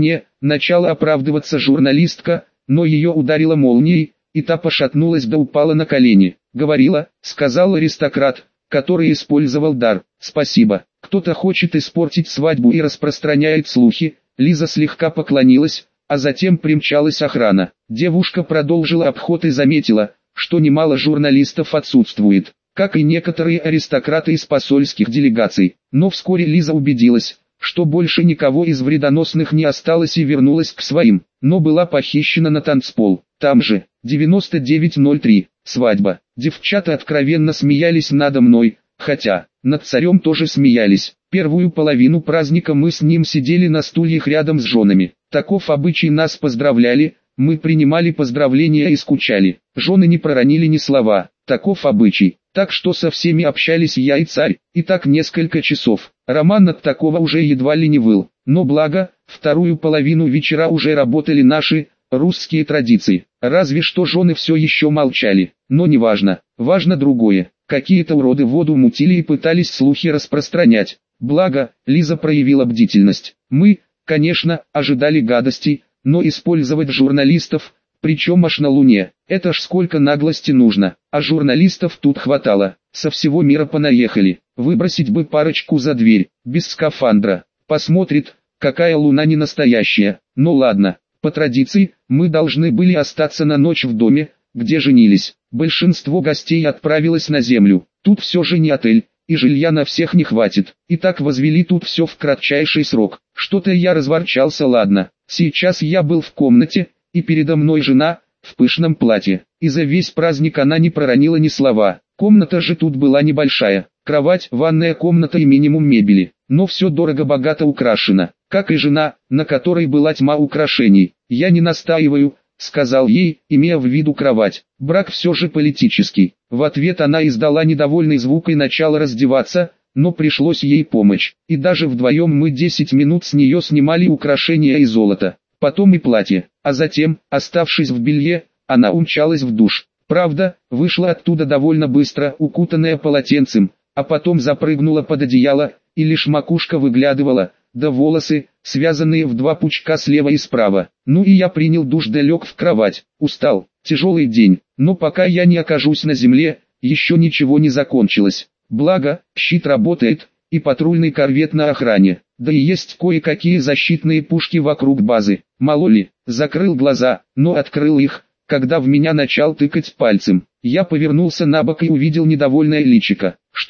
Начала оправдываться журналистка, но ее ударило молнией, и та пошатнулась да упала на колени. «Говорила», — сказал аристократ, который использовал дар. «Спасибо. Кто-то хочет испортить свадьбу и распространяет слухи». Лиза слегка поклонилась, а затем примчалась охрана. Девушка продолжила обход и заметила, что немало журналистов отсутствует, как и некоторые аристократы из посольских делегаций. Но вскоре Лиза убедилась, что больше никого из вредоносных не осталось и вернулась к своим, но была похищена на танцпол. Там же, 9903, свадьба. Девчата откровенно смеялись надо мной, хотя, над царем тоже смеялись. Первую половину праздника мы с ним сидели на стульях рядом с женами. Таков обычай, нас поздравляли, мы принимали поздравления и скучали. Жены не проронили ни слова, таков обычай. Так что со всеми общались я и царь, и так несколько часов. Роман от такого уже едва ли не выл. Но благо, вторую половину вечера уже работали наши, русские традиции. Разве что жены все еще молчали. Но не важно, важно другое. Какие-то уроды воду мутили и пытались слухи распространять. Благо, Лиза проявила бдительность. Мы, конечно, ожидали гадостей, но использовать журналистов, причем аж на Луне, это ж сколько наглости нужно. А журналистов тут хватало, со всего мира понаехали. Выбросить бы парочку за дверь, без скафандра. Посмотрит, какая Луна не настоящая. Ну ладно, по традиции, мы должны были остаться на ночь в доме, где женились. Большинство гостей отправилось на землю. Тут все же не отель, и жилья на всех не хватит. И так возвели тут все в кратчайший срок. Что-то я разворчался, ладно. Сейчас я был в комнате, и передо мной жена, в пышном платье. И за весь праздник она не проронила ни слова. Комната же тут была небольшая. Кровать, ванная комната и минимум мебели. Но все дорого-богато украшено. Как и жена, на которой была тьма украшений. Я не настаиваю, сказал ей, имея в виду кровать. Брак все же политический. В ответ она издала недовольный звук и начала раздеваться, но пришлось ей помочь. И даже вдвоем мы 10 минут с нее снимали украшения и золото. Потом и платье. А затем, оставшись в белье, она умчалась в душ. Правда, вышла оттуда довольно быстро, укутанная полотенцем, а потом запрыгнула под одеяло, и лишь макушка выглядывала, да волосы, связанные в два пучка слева и справа. Ну и я принял душ да лег в кровать. Устал, тяжелый день, но пока я не окажусь на земле, еще ничего не закончилось. Благо, щит работает, и патрульный корвет на охране. Да и есть кое-какие защитные пушки вокруг базы. Мало ли, закрыл глаза, но открыл их, когда в меня начал тыкать пальцем. Я повернулся на бок и увидел недовольное личико. «Что?» —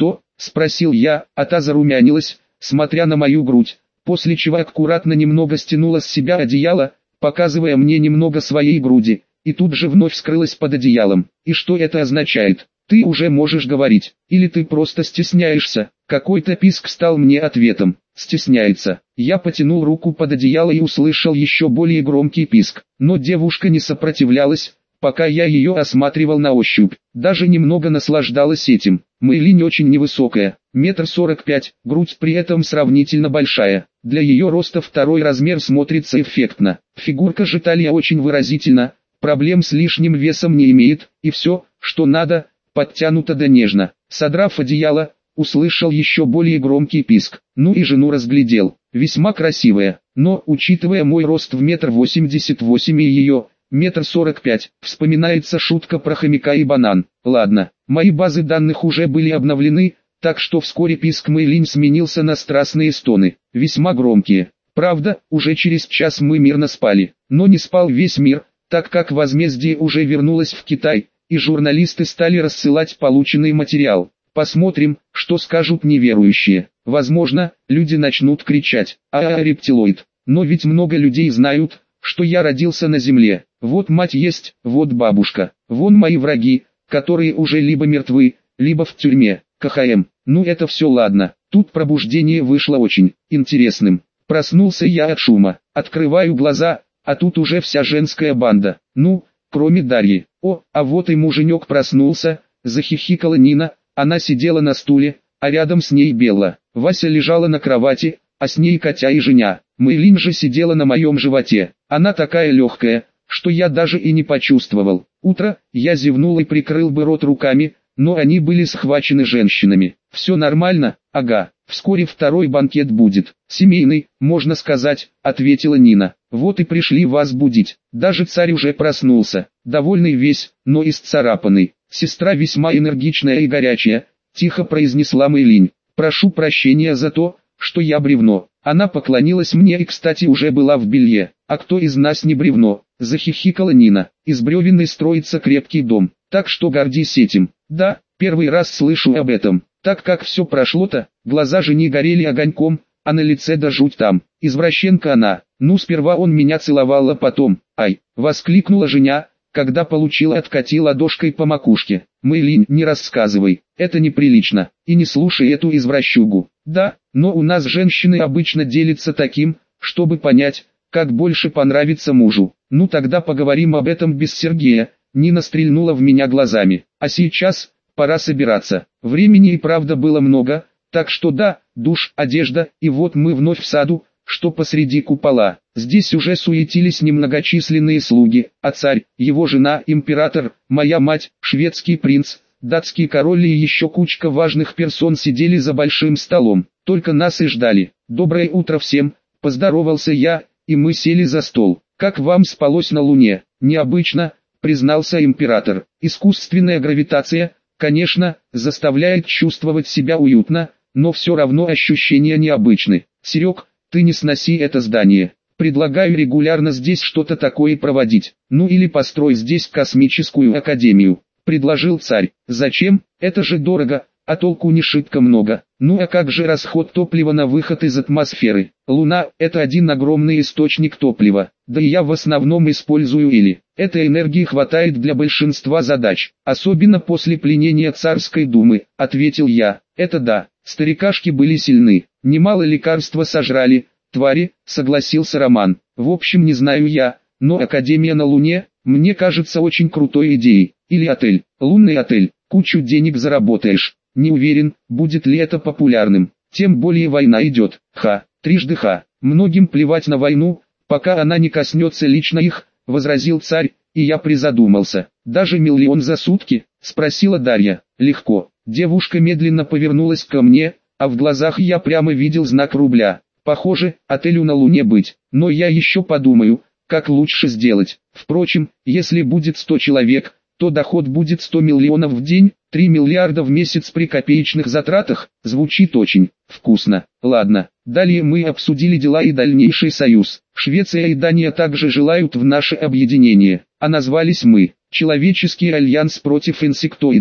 спросил я, а та зарумянилась, смотря на мою грудь, после чего аккуратно немного стянула с себя одеяло, показывая мне немного своей груди, и тут же вновь скрылась под одеялом. И что это означает? Ты уже можешь говорить, или ты просто стесняешься? Какой-то писк стал мне ответом. Стесняется. Я потянул руку под одеяло и услышал еще более громкий писк, но девушка не сопротивлялась, пока я ее осматривал на ощупь, даже немного наслаждалась этим. Мэйлинь очень невысокая, 1,45 м, грудь при этом сравнительно большая. Для ее роста второй размер смотрится эффектно. Фигурка же талия очень выразительна, проблем с лишним весом не имеет, и все, что надо, подтянуто да нежно. Содрав одеяло, услышал еще более громкий писк. Ну и жену разглядел. Весьма красивая, но, учитывая мой рост в 1,88 м и ее 1,45 м, вспоминается шутка про хомяка и банан. Ладно, мои базы данных уже были обновлены, так что вскоре писк Мэйлинь сменился на страстные стоны, весьма громкие. Правда, уже через час мы мирно спали, но не спал весь мир, так как возмездие уже вернулось в Китай, и журналисты стали рассылать полученный материал. Посмотрим, что скажут неверующие. Возможно, люди начнут кричать: «А-а-а, рептилоид!» Но ведь много людей знают, что я родился на земле. Вот мать есть, вот бабушка, вон мои враги, которые уже либо мертвы, либо в тюрьме. КХМ. Ну это все ладно. Тут пробуждение вышло очень интересным. Проснулся я от шума. Открываю глаза, а тут уже вся женская банда. Ну, кроме Дарьи. О, а вот и муженек проснулся, захихикала Нина. Она сидела на стуле, а рядом с ней Белла. Вася лежала на кровати, а с ней Катя и Женя. Мэйлинь же сидела на моем животе. Она такая легкая, что я даже и не почувствовал. Утро, я зевнул и прикрыл бы рот руками, но они были схвачены женщинами. Все нормально, ага, вскоре второй банкет будет. Семейный, можно сказать, ответила Нина. Вот и пришли вас будить. Даже царь уже проснулся, довольный весь, но исцарапанный. Сестра весьма энергичная и горячая, тихо произнесла Мэйлинь. Прошу прощения за то, что я бревно. Она поклонилась мне и, кстати, уже была в белье. А кто из нас не бревно? Захихикала Нина. Из бревен и строится крепкий дом. Так что гордись этим. Да, первый раз слышу об этом. Так как все прошло-то, глаза жени горели огоньком, а на лице да жуть там. Извращенка она. Ну сперва он меня целовал, а потом... Ай! Воскликнула Женя, когда получила откати ладошкой по макушке. Мэйлинь, не рассказывай, это неприлично, и не слушай эту извращугу. Да, но у нас женщины обычно делятся таким, чтобы понять, как больше понравится мужу. Ну тогда поговорим об этом без Сергея. Нина стрельнула в меня глазами. А сейчас, пора собираться. Времени и правда было много, так что да, душ, одежда, и вот мы вновь в саду, что посреди купола. Здесь уже суетились немногочисленные слуги, а царь, его жена, император, моя мать, шведский принц, датский король и еще кучка важных персон сидели за большим столом, только нас и ждали. «Доброе утро всем», — поздоровался я, и мы сели за стол. «Как вам спалось на Луне?» «Необычно», — признался император. «Искусственная гравитация, конечно, заставляет чувствовать себя уютно, но все равно ощущения необычны. Серег, ты не сноси это здание. Предлагаю регулярно здесь что-то такое проводить. Ну или построй здесь космическую академию», — предложил царь. «Зачем? Это же дорого, а толку не шибко много. Ну а как же расход топлива на выход из атмосферы? Луна – это один огромный источник топлива, да и я в основном использую или. Этой энергии хватает для большинства задач, особенно после пленения Царской Думы», — ответил я. «Это да, старикашки были сильны, немало лекарства сожрали, твари», — согласился Роман. «В общем, не знаю я, но Академия на Луне, мне кажется очень крутой идеей. Или отель, лунный отель, кучу денег заработаешь. Не уверен, будет ли это популярным, тем более война идет. Ха, трижды ха, многим плевать на войну, пока она не коснется лично их», — возразил царь, и я призадумался. «Даже 1 000 000 за сутки?» — спросила Дарья. «Легко». Девушка медленно повернулась ко мне, а в глазах я прямо видел знак рубля. «Похоже, отелю на Луне быть, но я еще подумаю, как лучше сделать. Впрочем, если будет 100 человек, то доход будет 100 миллионов в день, 3 миллиарда в месяц при копеечных затратах. Звучит очень вкусно. Ладно, далее мы обсудили дела и дальнейший союз. Швеция и Дания также желают в наше объединение, а назвались мы «Человеческий альянс против инсектоидов».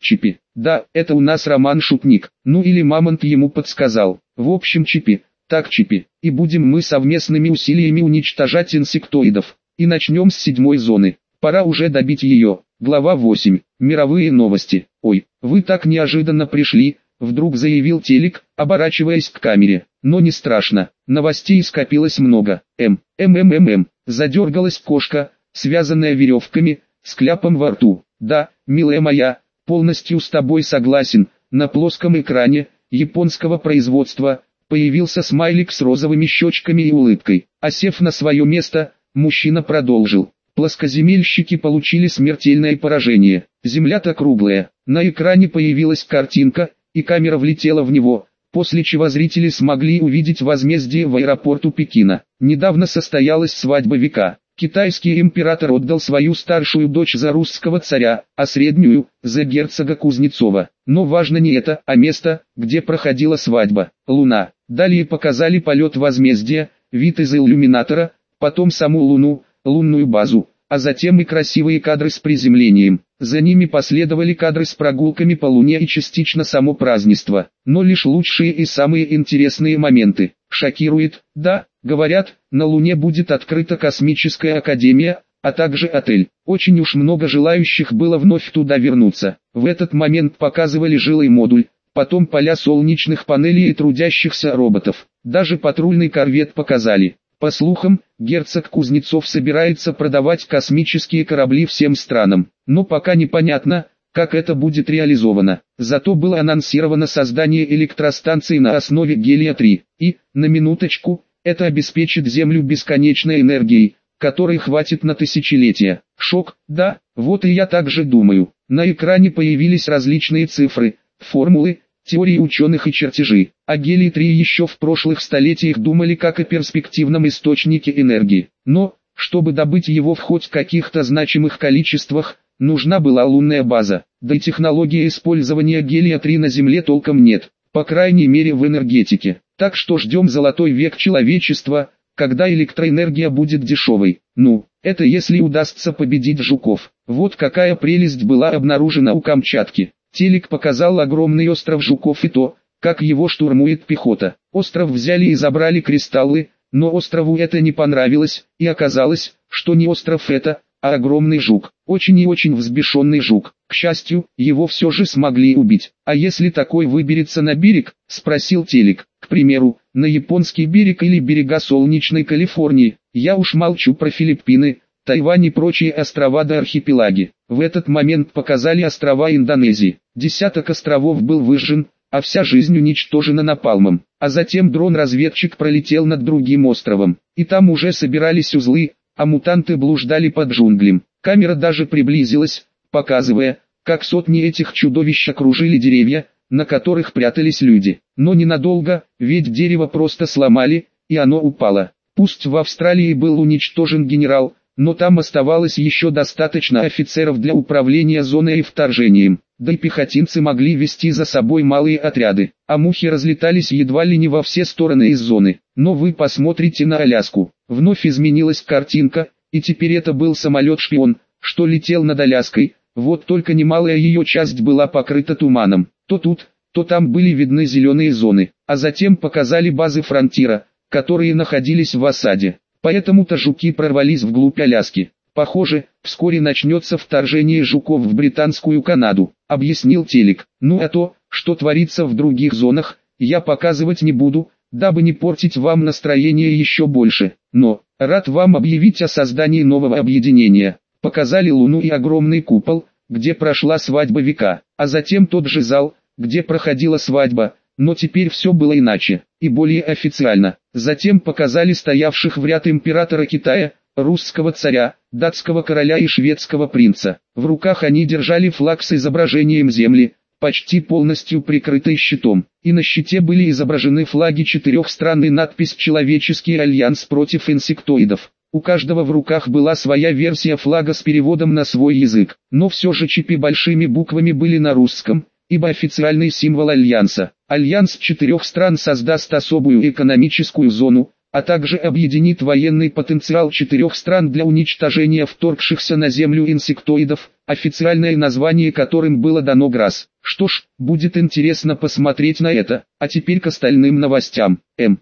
Чипи. Да, это у нас Роман-шутник. Ну или Мамонт ему подсказал. В общем, Чипи. Так, Чипи. И будем мы совместными усилиями уничтожать инсектоидов. И начнем с 7-й зоны. Пора уже добить ее. Глава 8. Мировые новости. Ой, вы так неожиданно пришли, вдруг заявил Телек, оборачиваясь к камере. Но не страшно, новостей скопилось много. Задергалась кошка, связанная веревками, с кляпом во рту. Да, милая моя, полностью с тобой согласен. На плоском экране, японского производства, появился смайлик с розовыми щечками и улыбкой. Осев на свое место, мужчина продолжил. Плоскоземельщики получили смертельное поражение. Земля-то круглая. На экране появилась картинка, и камера влетела в него, после чего зрители смогли увидеть возмездие в аэропорту Пекина. Недавно состоялась свадьба века. Китайский император отдал свою старшую дочь за русского царя, а среднюю – за герцога Кузнецова. Но важно не это, а место, где проходила свадьба. Луна. Далее показали полет возмездия, вид из иллюминатора, потом саму Луну, лунную базу, а затем и красивые кадры с приземлением. За ними последовали кадры с прогулками по Луне и частично само празднество. Но лишь лучшие и самые интересные моменты. Шокирует, да, говорят, на Луне будет открыта космическая академия, а также отель. Очень уж много желающих было вновь туда вернуться. В этот момент показывали жилой модуль, потом поля солнечных панелей и трудящихся роботов. Даже патрульный корвет показали. По слухам, герцог Кузнецов собирается продавать космические корабли всем странам, но пока непонятно, как это будет реализовано. Зато было анонсировано создание электростанции на основе гелия-3, и, на минуточку, это обеспечит Землю бесконечной энергией, которой хватит на тысячелетия. Шок, да, вот и я так же думаю. На экране появились различные цифры, формулы, теории ученых и чертежи. О гелии-3 еще в прошлых столетиях думали как о перспективном источнике энергии. Но, чтобы добыть его в хоть каких-то значимых количествах, нужна была лунная база. Да и технологии использования гелия-3 на Земле толком нет, по крайней мере в энергетике. Так что ждем золотой век человечества, когда электроэнергия будет дешевой. Ну, это если удастся победить жуков. Вот какая прелесть была обнаружена у Камчатки. Телек показал огромный остров жуков и то, как его штурмует пехота. Остров взяли и забрали кристаллы, но острову это не понравилось, и оказалось, что не остров это, а огромный жук. Очень и очень взбешенный жук. К счастью, его все же смогли убить. А если такой выберется на берег, спросил Телек, к примеру, на японский берег или берега солнечной Калифорнии, я уж молчу про Филиппины, Тайвань и прочие острова до архипелаги. В этот момент показали острова Индонезии. Десяток островов был выжжен, а вся жизнь уничтожена напалмом. А затем дрон-разведчик пролетел над другим островом. И там уже собирались узлы, а мутанты блуждали под джунглем. Камера даже приблизилась, показывая, как сотни этих чудовищ окружили деревья, на которых прятались люди. Но ненадолго, ведь дерево просто сломали, и оно упало. Пусть в Австралии был уничтожен генерал, но там оставалось еще достаточно офицеров для управления зоной и вторжением, да и пехотинцы могли вести за собой малые отряды, а мухи разлетались едва ли не во все стороны из зоны. Но вы посмотрите на Аляску, вновь изменилась картинка, и теперь это был самолет-шпион, что летел над Аляской, вот только немалая ее часть была покрыта туманом, то тут, то там были видны зеленые зоны, а затем показали базы фронтира, которые находились в осаде. Поэтому-то жуки прорвались вглубь Аляски. Похоже, вскоре начнется вторжение жуков в британскую Канаду, объяснил Телек. Ну а то, что творится в других зонах, я показывать не буду, дабы не портить вам настроение еще больше. Но, рад вам объявить о создании нового объединения. Показали Луну и огромный купол, где прошла свадьба века, а затем тот же зал, где проходила свадьба. Но теперь все было иначе, и более официально. Затем показали стоявших в ряд императора Китая, русского царя, датского короля и шведского принца. В руках они держали флаг с изображением земли, почти полностью прикрытой щитом. И на щите были изображены флаги 4 стран и надпись «Человеческий альянс против инсектоидов». У каждого в руках была своя версия флага с переводом на свой язык, но все же чипи большими буквами были на русском, ибо официальный символ Альянса. Альянс 4 стран создаст особую экономическую зону, а также объединит военный потенциал 4 стран для уничтожения вторгшихся на Землю инсектоидов, официальное название которым было дано ГРАС. Что ж, будет интересно посмотреть на это, а теперь к остальным новостям.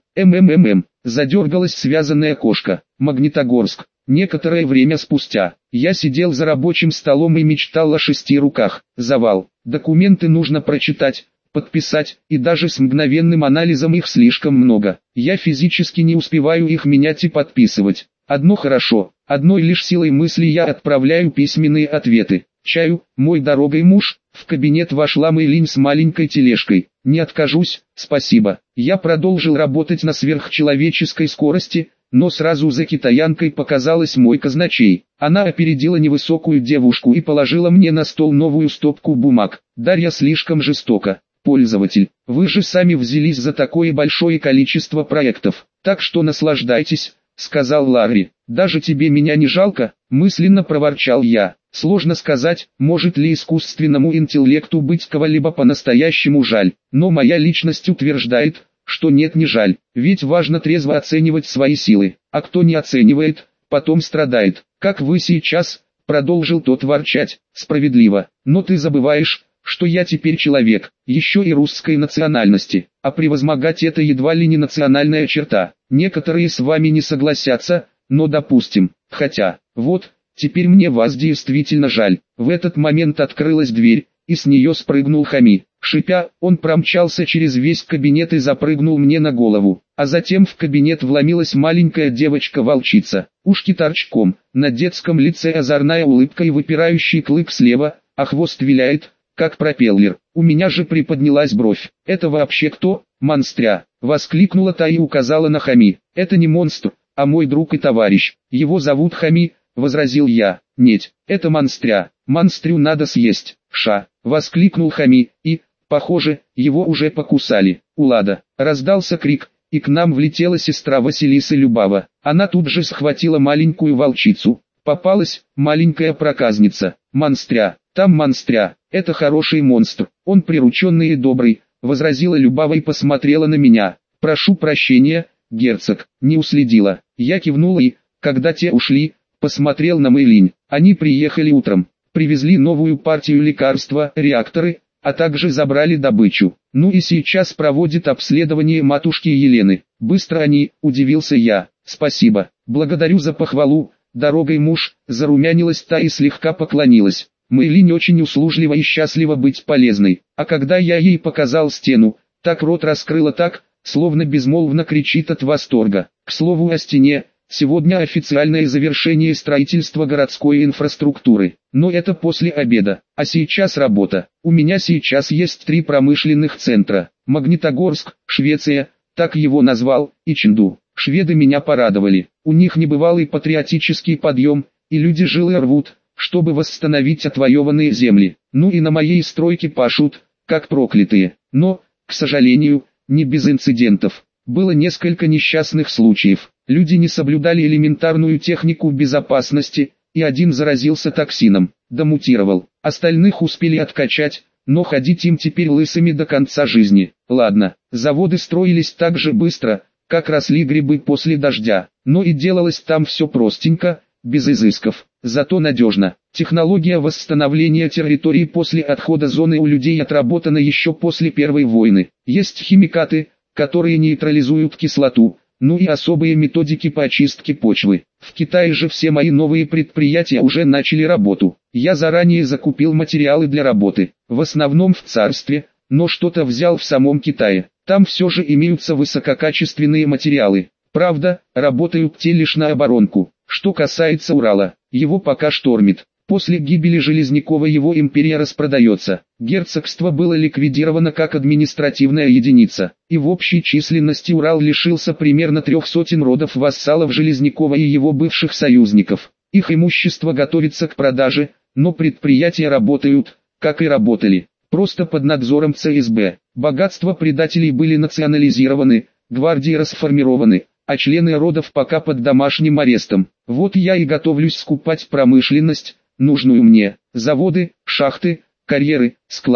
Задергалась связанная кошка. Магнитогорск. Некоторое время спустя, я сидел за рабочим столом и мечтал о 6 руках. Завал. Документы нужно прочитать, подписать, и даже с мгновенным анализом их слишком много. Я физически не успеваю их менять и подписывать. Одно хорошо, одной лишь силой мысли я отправляю письменные ответы. Чаю, мой дорогой муж, в кабинет вошла Мэйлин с маленькой тележкой. Не откажусь, спасибо. Я продолжил работать на сверхчеловеческой скорости, но сразу за китаянкой показалась мой казначей. Она опередила невысокую девушку и положила мне на стол новую стопку бумаг. Дарья слишком жестока. Пользователь, вы же сами взялись за такое большое количество проектов, так что наслаждайтесь, сказал Ларри. Даже тебе меня не жалко, мысленно проворчал я. Сложно сказать, может ли искусственному интеллекту быть кого-либо по-настоящему жаль, но моя личность утверждает, что нет, не жаль, ведь важно трезво оценивать свои силы, а кто не оценивает, потом страдает. Как вы сейчас, продолжил тот ворчать, справедливо, но ты забываешь, что я теперь человек, еще и русской национальности, а превозмогать это едва ли не национальная черта. Некоторые с вами не согласятся, но допустим, хотя, вот, теперь мне вас действительно жаль. В этот момент открылась дверь, и с нее спрыгнул Хами. Шипя, он промчался через весь кабинет и запрыгнул мне на голову. А затем в кабинет вломилась маленькая девочка-волчица. Ушки торчком, на детском лице озорная улыбка и выпирающий клык слева, а хвост виляет, как пропеллер. У меня же приподнялась бровь. «Это вообще кто, монстря?» — воскликнула та и указала на Хами. «Это не монстр, а мой друг и товарищ. Его зовут Хами», — возразил я. «Нет, это монстря. Монстрю надо съесть». «Ша!» — воскликнул Хами, и, похоже, его уже покусали. «Улада!» — раздался крик, и к нам влетела сестра Василисы Любава. Она тут же схватила маленькую волчицу. Попалась, маленькая проказница. «Монстря! Там монстря! Это хороший монстр, он прирученный и добрый», — возразила Любава и посмотрела на меня. «Прошу прощения, герцог, не уследила». Я кивнула и, когда те ушли, посмотрел на Мэйлин. Они приехали утром, привезли новую партию лекарства, реакторы, а также забрали добычу. Ну и сейчас проводит обследование матушки Елены. Быстро они, удивился я. «Спасибо, благодарю за похвалу, дорогой муж», — зарумянилась та и слегка поклонилась. Мэйлин очень услужлива и счастлива быть полезной, а когда я ей показал стену, так рот раскрыла так, словно безмолвно кричит от восторга. К слову о стене, сегодня официальное завершение строительства городской инфраструктуры, но это после обеда, а сейчас работа. У меня сейчас есть 3 промышленных центра: Магнитогорск, Швеция, так его назвал, и Чэнду. Шведы меня порадовали, у них небывалый патриотический подъем, и люди жилы рвут, чтобы восстановить отвоеванные земли. Ну и на моей стройке пашут, как проклятые. Но, к сожалению, не без инцидентов. Было несколько несчастных случаев. Люди не соблюдали элементарную технику безопасности, и один заразился токсином, домутировал. Остальных успели откачать, но ходить им теперь лысыми до конца жизни. Ладно, заводы строились так же быстро, как росли грибы после дождя, но и делалось там все простенько, без изысков, зато надежно. Технология восстановления территории после отхода зоны у людей отработана еще после Первой войны. Есть химикаты, которые нейтрализуют кислоту, ну и особые методики по очистке почвы. В Китае же все мои новые предприятия уже начали работу. Я заранее закупил материалы для работы, в основном в царстве, но что-то взял в самом Китае. Там все же имеются высококачественные материалы. Правда, работают те лишь на оборонку. Что касается Урала, его пока штормит. После гибели Железнякова его империя распродается. Герцогство было ликвидировано как административная единица, и в общей численности Урал лишился примерно 300 родов вассалов Железнякова и его бывших союзников. Их имущество готовится к продаже, но предприятия работают, как и работали, просто под надзором ЦСБ. Богатства предателей были национализированы, гвардии расформированы, а члены родов пока под домашним арестом. Вот я и готовлюсь скупать промышленность, нужную мне: заводы, шахты, карьеры, склады.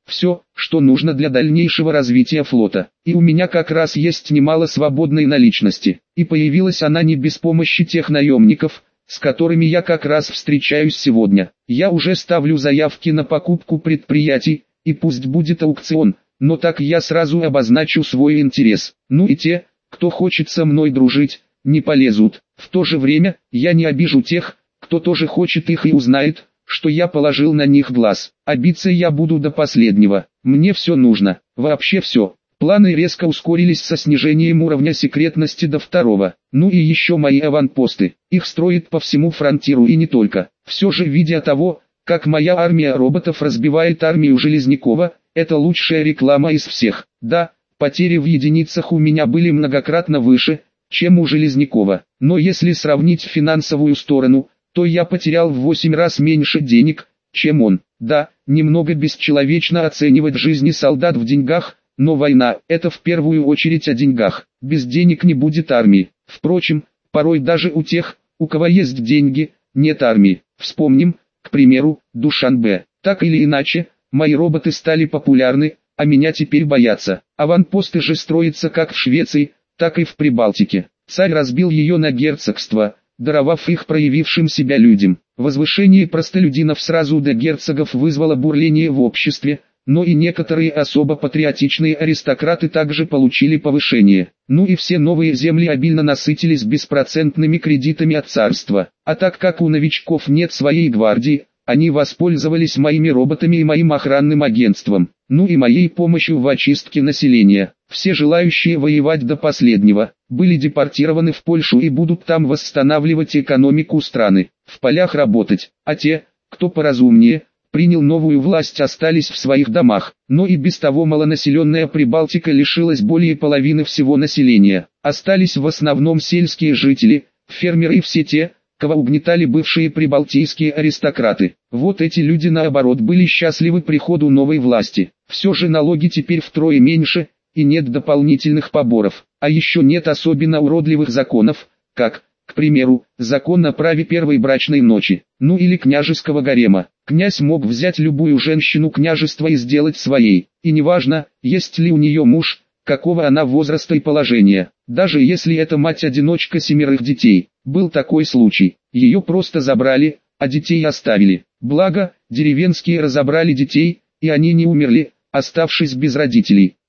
Все, что нужно для дальнейшего развития флота. И у меня как раз есть немало свободной наличности. И появилась она не без помощи тех наемников, с которыми я как раз встречаюсь сегодня. Я уже ставлю заявки на покупку предприятий, и пусть будет аукцион, но так я сразу обозначу свой интерес. Ну и те, кто хочет со мной дружить, не полезут. В то же время, я не обижу тех, кто тоже хочет их и узнает, что я положил на них глаз. А биться я буду до последнего. Мне все нужно, вообще все. Планы резко ускорились со снижением уровня секретности до 2. Ну и еще мои аванпосты. Их строят по всему фронтиру и не только. Все же, видя того, как моя армия роботов разбивает армию Железнякова, это лучшая реклама из всех. Да, потери в единицах у меня были многократно выше, чем у Железнякова. Но если сравнить финансовую сторону, то я потерял в 8 раз меньше денег, чем он. Да, немного бесчеловечно оценивать жизни солдат в деньгах, но война – это в первую очередь о деньгах. Без денег не будет армии. Впрочем, порой даже у тех, у кого есть деньги, нет армии. Вспомним, к примеру, Душанбе. Так или иначе, мои роботы стали популярны, а меня теперь боятся. Аванпосты же строятся как в Швеции, так и в Прибалтике. Царь разбил ее на герцогство, даровав их проявившим себя людям. Возвышение простолюдинов сразу до герцогов вызвало бурление в обществе, но и некоторые особо патриотичные аристократы также получили повышение. Ну и все новые земли обильно насытились беспроцентными кредитами от царства. А так как у новичков нет своей гвардии, они воспользовались моими роботами и моим охранным агентством, ну и моей помощью в очистке населения. Все желающие воевать до последнего, были депортированы в Польшу и будут там восстанавливать экономику страны, в полях работать, а те, кто поразумнее, принял новую власть, остались в своих домах. Но и без того малонаселенная Прибалтика лишилась более половины всего населения. Остались в основном сельские жители, фермеры и все те, кого угнетали бывшие прибалтийские аристократы. Вот эти люди наоборот были счастливы приходу новой власти. Все же налоги теперь втрое меньше, и нет дополнительных поборов. А еще нет особенно уродливых законов, как, к примеру, закон о праве первой брачной ночи, ну или княжеского гарема. Князь мог взять любую женщину княжества и сделать своей, и неважно, есть ли у нее муж, какого она возраста и положения. Даже если это мать-одиночка 7 детей, был такой случай, ее просто забрали, а детей оставили. Благо, деревенские разобрали детей, и они не умерли, оставшись без родителей.